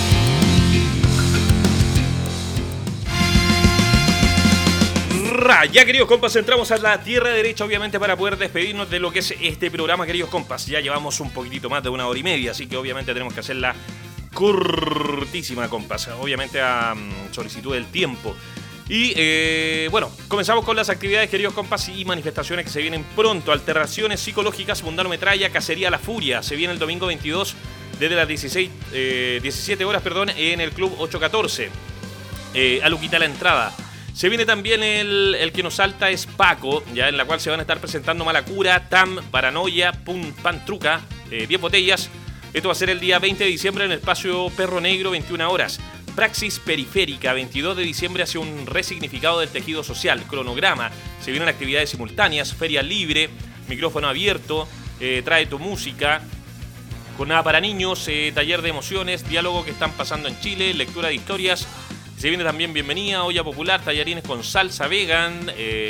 Ya, queridos compas, entramos a la tierra derecha, obviamente, para poder despedirnos de lo que es este programa, queridos compas. Ya llevamos un poquitito más de 1 hora y media, así que obviamente tenemos que hacerla cortísima, compas. Obviamente a solicitud del tiempo. Y bueno, comenzamos con las actividades, queridos compas, y manifestaciones que se vienen pronto. Alternaciones psicológicas, Mundano Metralla, Cacería La Furia. Se viene el domingo 22 desde las 17 horas, en el Club 814. A Luquita la entrada. Se viene también el que nos salta es Paco, ya en la cual se van a estar presentando Malacura, Tam, Paranoia, Pantruca, 10 botellas. Esto va a ser el día 20 de diciembre en el espacio Perro Negro, 21 horas. Praxis Periférica, 22 de diciembre, hacia un resignificado del tejido social. Cronograma, se vienen actividades simultáneas, feria libre, micrófono abierto, trae tu música, jornada para niños, taller de emociones, diálogo que están pasando en Chile, lectura de historias. Se viene también bienvenida, olla popular, tallarines con salsa vegan,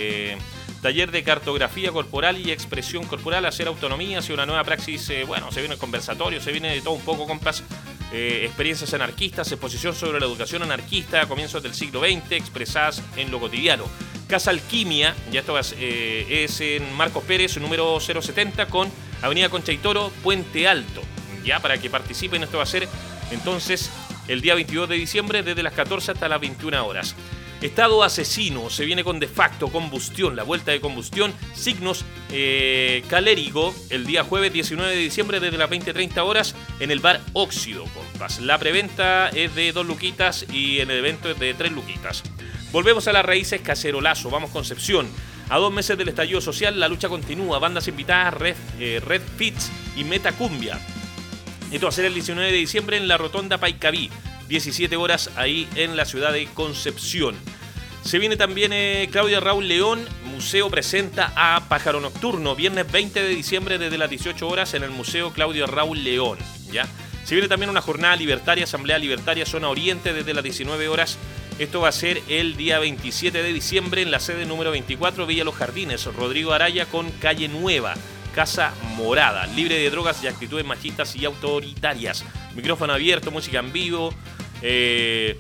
taller de cartografía corporal y expresión corporal, hacer autonomía, hacia una nueva praxis, se viene el conversatorio, se viene de todo un poco, compas. Experiencias anarquistas, exposición sobre la educación anarquista a comienzos del siglo XX, expresadas en lo cotidiano. Casa Alquimia, ya esto es en Marcos Pérez, número 070, con Avenida Concha y Toro, Puente Alto. Ya, para que participen, esto va a ser entonces el día 22 de diciembre, desde las 14 hasta las 21 horas. Estado asesino, se viene con De Facto, Combustión, la vuelta de Combustión, Signos Calérico, el día jueves 19 de diciembre desde las 20:30 horas en el bar Óxido, compas. La preventa es de 2 luquitas y en el evento es de 3 luquitas. Volvemos a las raíces, Cacerolazo, vamos Concepción. A 2 meses del estallido social, la lucha continúa, bandas invitadas, Red Fits y Metacumbia. Esto va a ser el 19 de diciembre en la Rotonda Paicaví. 17 horas ahí en la ciudad de Concepción. Se viene también Claudia Raúl León, Museo presenta a Pájaro Nocturno, viernes 20 de diciembre desde las 18 horas en el Museo Claudia Raúl León. ¿Ya? Se viene también una jornada libertaria, Asamblea Libertaria Zona Oriente desde las 19 horas. Esto va a ser el día 27 de diciembre en la sede número 24, Villa Los Jardines, Rodrigo Araya con Calle Nueva. Casa Morada, libre de drogas y actitudes machistas y autoritarias. Micrófono abierto, música en vivo. ¿Qué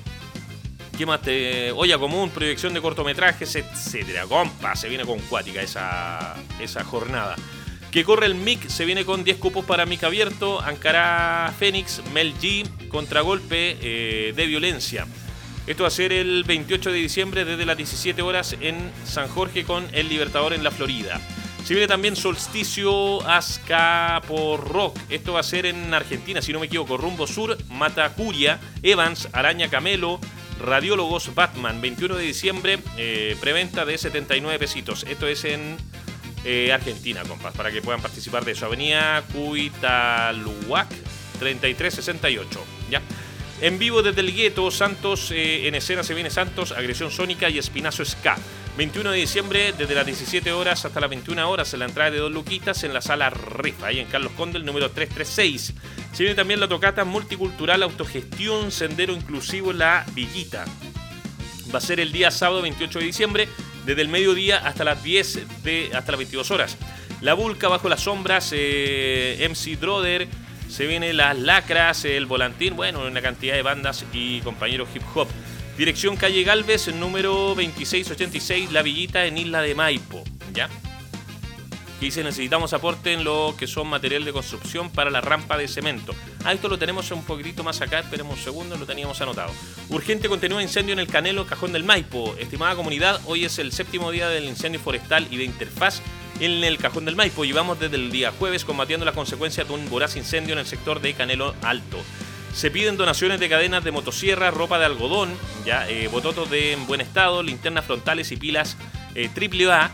más? Olla común, proyección de cortometrajes, etcétera. Compa, se viene con cuática esa jornada. Que corre el MIC, se viene con 10 cupos para MIC abierto. Ankara Fénix, Mel G, contragolpe de violencia. Esto va a ser el 28 de diciembre desde las 17 horas en San Jorge con El Libertador en la Florida. Se viene también Solsticio Azcaporrock. Esto va a ser en Argentina, si no me equivoco. Rumbo Sur, Matacuria, Evans, Araña Camelo, Radiólogos Batman. 21 de diciembre, preventa de 79 pesitos. Esto es en Argentina, compas, para que puedan participar de eso. Avenida Cuitaluac, 3368. ¿Ya? En vivo desde el gueto, Santos, en escena se viene Santos, Agresión Sónica y Espinazo Ska. 21 de diciembre, desde las 17 horas hasta las 21 horas, en la entrada de 2 luquitas en la sala Rifa, ahí en Carlos Conde, el número 336. Se viene también la tocata multicultural Autogestión Sendero Inclusivo La Villita. Va a ser el día sábado 28 de diciembre, desde el mediodía hasta las 22 horas. La Vulca Bajo las Sombras, MC Droder, se viene Las Lacras, El Volantín, bueno, una cantidad de bandas y compañeros hip hop. Dirección Calle Galvez, número 2686, La Villita en Isla de Maipo, ¿ya? Que dice, necesitamos aporte en lo que son material de construcción para la rampa de cemento. Esto lo tenemos un poquitito más acá, esperemos un segundo, lo teníamos anotado. Urgente, continúa incendio en el Canelo, Cajón del Maipo. Estimada comunidad, hoy es el 7º día del incendio forestal y de interfaz en el Cajón del Maipo. Llevamos desde el día jueves combatiendo las consecuencias de un voraz incendio en el sector de Canelo Alto. Se piden donaciones de cadenas de motosierra, ropa de algodón, ya bototos en buen estado, linternas frontales y pilas AAA,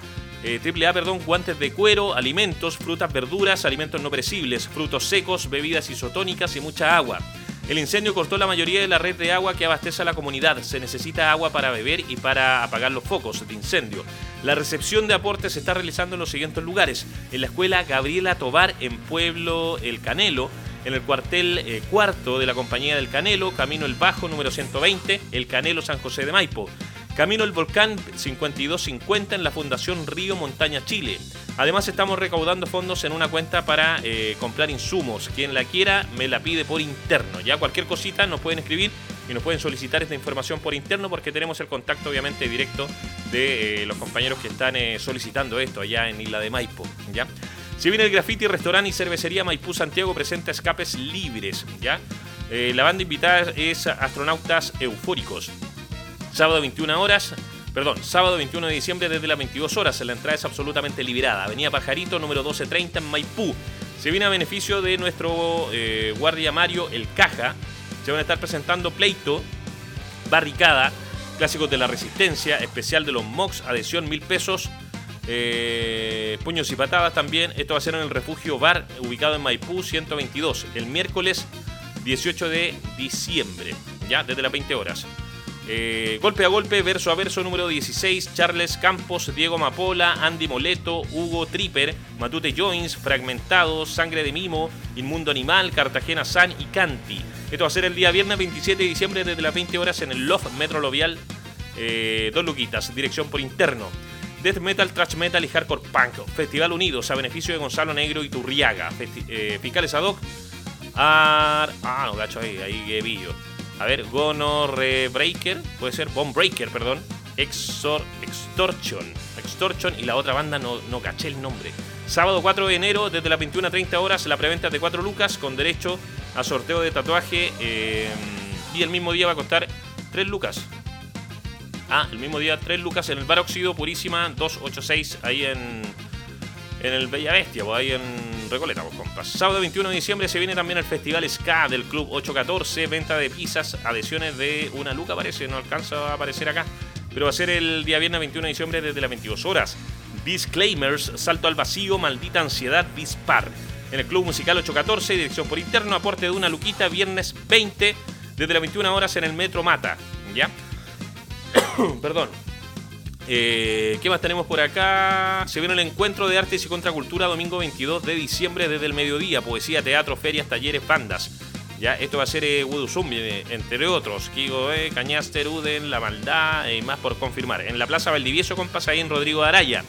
guantes de cuero, alimentos, frutas, verduras, alimentos no perecibles, frutos secos, bebidas isotónicas y mucha agua. El incendio cortó la mayoría de la red de agua que abastece a la comunidad. Se necesita agua para beber y para apagar los focos de incendio. La recepción de aportes se está realizando en los siguientes lugares: en la escuela Gabriela Tobar en Pueblo El Canelo, en el cuartel cuarto de la Compañía del Canelo, Camino El Bajo número 120, El Canelo San José de Maipo. Camino El Volcán 5250 en la Fundación Río Montaña Chile. Además estamos recaudando fondos en una cuenta para comprar insumos. Quien la quiera me la pide por interno. Ya cualquier cosita nos pueden escribir y nos pueden solicitar esta información por interno, porque tenemos el contacto obviamente directo de los compañeros que están solicitando esto allá en Isla de Maipo. ¿Ya? Si viene el Graffiti, Restaurante y Cervecería Maipú Santiago presenta escapes libres. ¿Ya? La banda invitada es Astronautas Eufóricos. Sábado 21 de diciembre desde las 22 horas. La entrada es absolutamente liberada. Avenida Pajarito, número 1230 en Maipú. Se viene a beneficio de nuestro guardia Mario El Caja. Se van a estar presentando Pleito, Barricada, Clásicos de la Resistencia, especial de los Mox, adhesión 1.000 pesos. Puños y patadas también. Esto va a ser en el Refugio Bar, ubicado en Maipú 122, el miércoles 18 de diciembre, ya desde las 20 horas. Golpe a golpe, verso a verso, número 16, Charles Campos, Diego Mapola, Andy Moleto, Hugo Tripper, Matute Joins, Fragmentado, Sangre de Mimo, Inmundo Animal, Cartagena San y Canti. Esto va a ser el día viernes 27 de diciembre desde las 20 horas en el Loft Metro Lovial, 2 luquitas, dirección por interno. Death Metal, Thrash Metal y Hardcore Punk. Festival Unidos a beneficio de Gonzalo Negro y Turriaga. Fiscales ad hoc. No gacho ahí que pillo. A ver, Breaker, puede ser, Bomb Breaker, perdón. Extortion y la otra banda no caché el nombre. Sábado 4 de enero desde las 21:30 horas, la preventa es de 4 lucas con derecho a sorteo de tatuaje y el mismo día va a costar 3 lucas. El mismo día 3 lucas en el Bar Óxido Purísima 286 ahí en el Bella Bestia, pues ahí en Recoleta, pues compas. Sábado 21 de diciembre se viene también el Festival Ska del Club 814, venta de pizzas, adhesiones de 1 luca parece, no alcanza a aparecer acá, pero va a ser el día viernes 21 de diciembre desde las 22 horas. Disclaimers, Salto al Vacío, Maldita Ansiedad, Dispar. En el Club Musical 814, dirección por interno, aporte de 1 luquita, viernes 20 desde las 21 horas en el Metro Mata, ¿ya? Perdón. ¿Qué más tenemos por acá? Se viene el Encuentro de Artes y Contracultura domingo 22 de diciembre desde el mediodía. Poesía, teatro, ferias, talleres, bandas. Ya, esto va a ser Wudusum, entre otros. Kigo, Cañaster, Uden, La Maldad y más por confirmar. En la Plaza Valdivieso, compas, ahí en Rodrigo de Araya.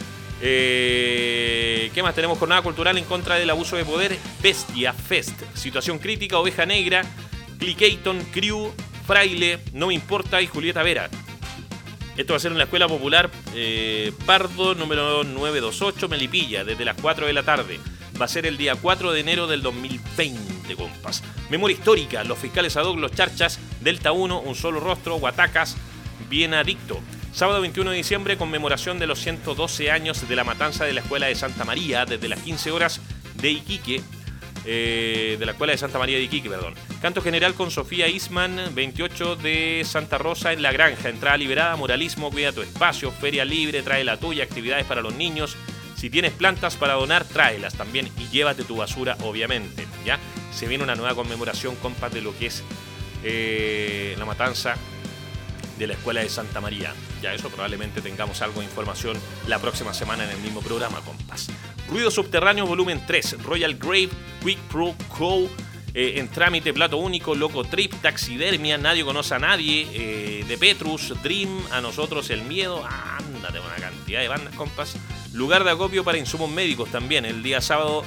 ¿Qué más tenemos? Jornada cultural en contra del abuso de poder. Bestia Fest. Situación crítica, Oveja Negra, Clickaton, Crew, Fraile, No Me Importa y Julieta Vera. Esto va a ser en la Escuela Popular Pardo, número 928, Melipilla, desde las 4 de la tarde. Va a ser el día 4 de enero del 2020, compas. Memoria histórica, los fiscales ad hoc, los Charchas, Delta 1, Un Solo Rostro, Guatacas, Bien Adicto. Sábado 21 de diciembre, conmemoración de los 112 años de la matanza de la Escuela de Santa María, desde las 15 horas de Iquique. De la Escuela de Santa María de Iquique, perdón. Canto general con Sofía Isman, 28 de Santa Rosa en La Granja. Entrada liberada, muralismo, cuida tu espacio, feria libre, trae la tuya, actividades para los niños. Si tienes plantas para donar, tráelas también y llévate tu basura, obviamente. ¿Ya? Se viene una nueva conmemoración, compas, de lo que es la matanza de la Escuela de Santa María. Ya eso probablemente tengamos algo de información la próxima semana en el mismo programa, compas. Ruido Subterráneo volumen 3, Royal Grave, Quick Pro Co, En Trámite, Plato Único, Loco Trip, Taxidermia, Nadie Conoce a Nadie, de Petrus, Dream, A Nosotros el Miedo, ándate, una cantidad de bandas, compas. Lugar de acopio para insumos médicos también, el día sábado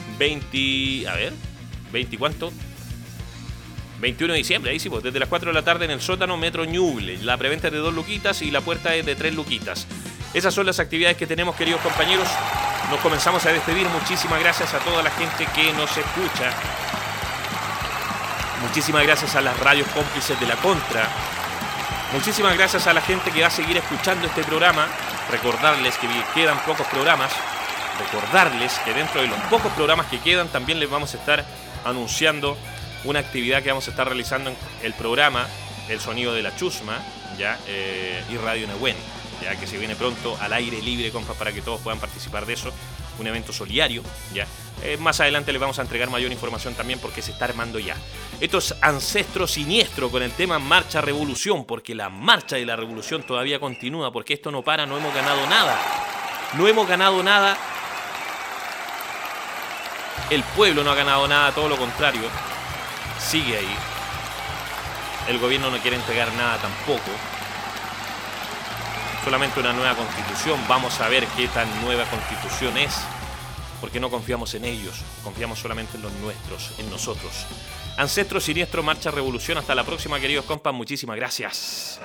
20 cuánto, 21 de diciembre, ahí sí, pues, desde las 4 de la tarde en el sótano Metro Ñuble. La preventa es de 2 luquitas y la puerta es de 3 luquitas. Esas son las actividades que tenemos, queridos compañeros. Nos comenzamos a despedir. Muchísimas gracias a toda la gente que nos escucha. Muchísimas gracias a las radios cómplices de la Contra. Muchísimas gracias a la gente que va a seguir escuchando este programa. Recordarles que quedan pocos programas. Recordarles que dentro de los pocos programas que quedan también les vamos a estar anunciando una actividad que vamos a estar realizando en el programa El Sonido de la Chusma, ya, y Radio Nehuen, ya, que se viene pronto al aire libre, compas, para que todos puedan participar de eso. Un evento solidario, ya. Más adelante les vamos a entregar mayor información también porque se está armando ya. Esto es Ancestro Siniestro con el tema Marcha Revolución, porque la marcha de la revolución todavía continúa, porque esto no para, no hemos ganado nada. No hemos ganado nada. El pueblo no ha ganado nada, todo lo contrario. Sigue ahí. El gobierno no quiere entregar nada tampoco. Solamente una nueva constitución. Vamos a ver qué tan nueva constitución es. Porque no confiamos en ellos. Confiamos solamente en los nuestros, en nosotros. Ancestro Siniestro, Marcha Revolución. Hasta la próxima, queridos compas. Muchísimas gracias.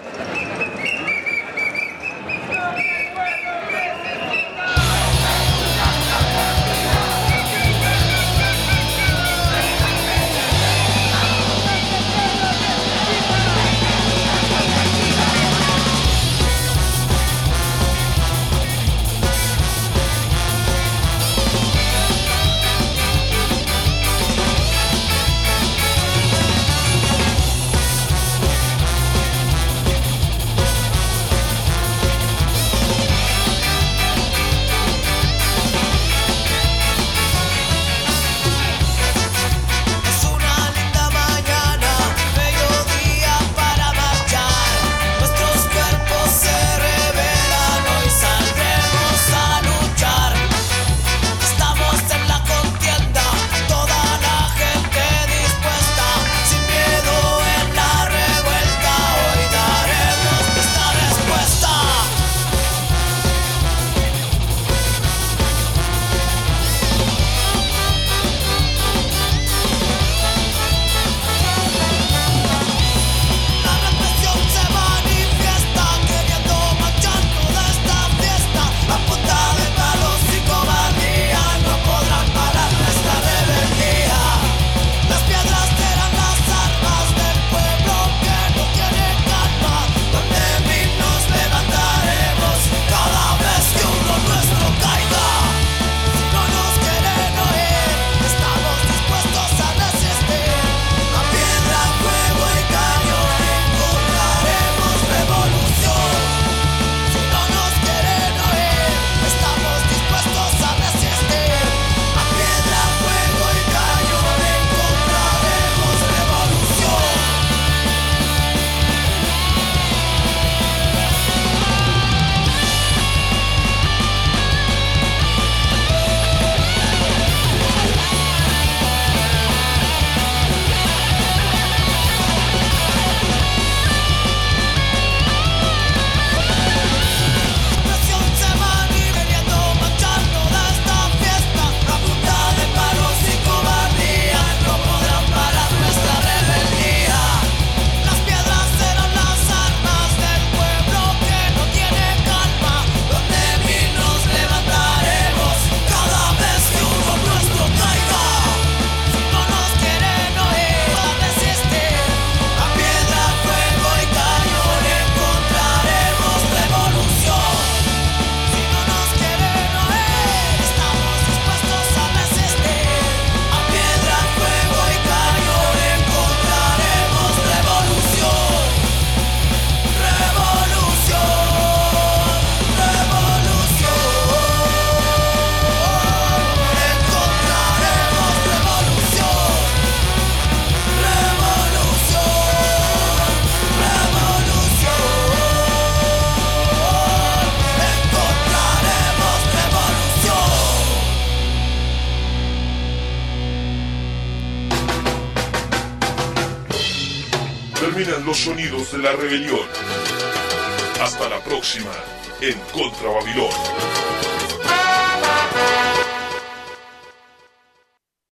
terminan los sonidos de la rebelión. Hasta la próxima en Contra Babilón.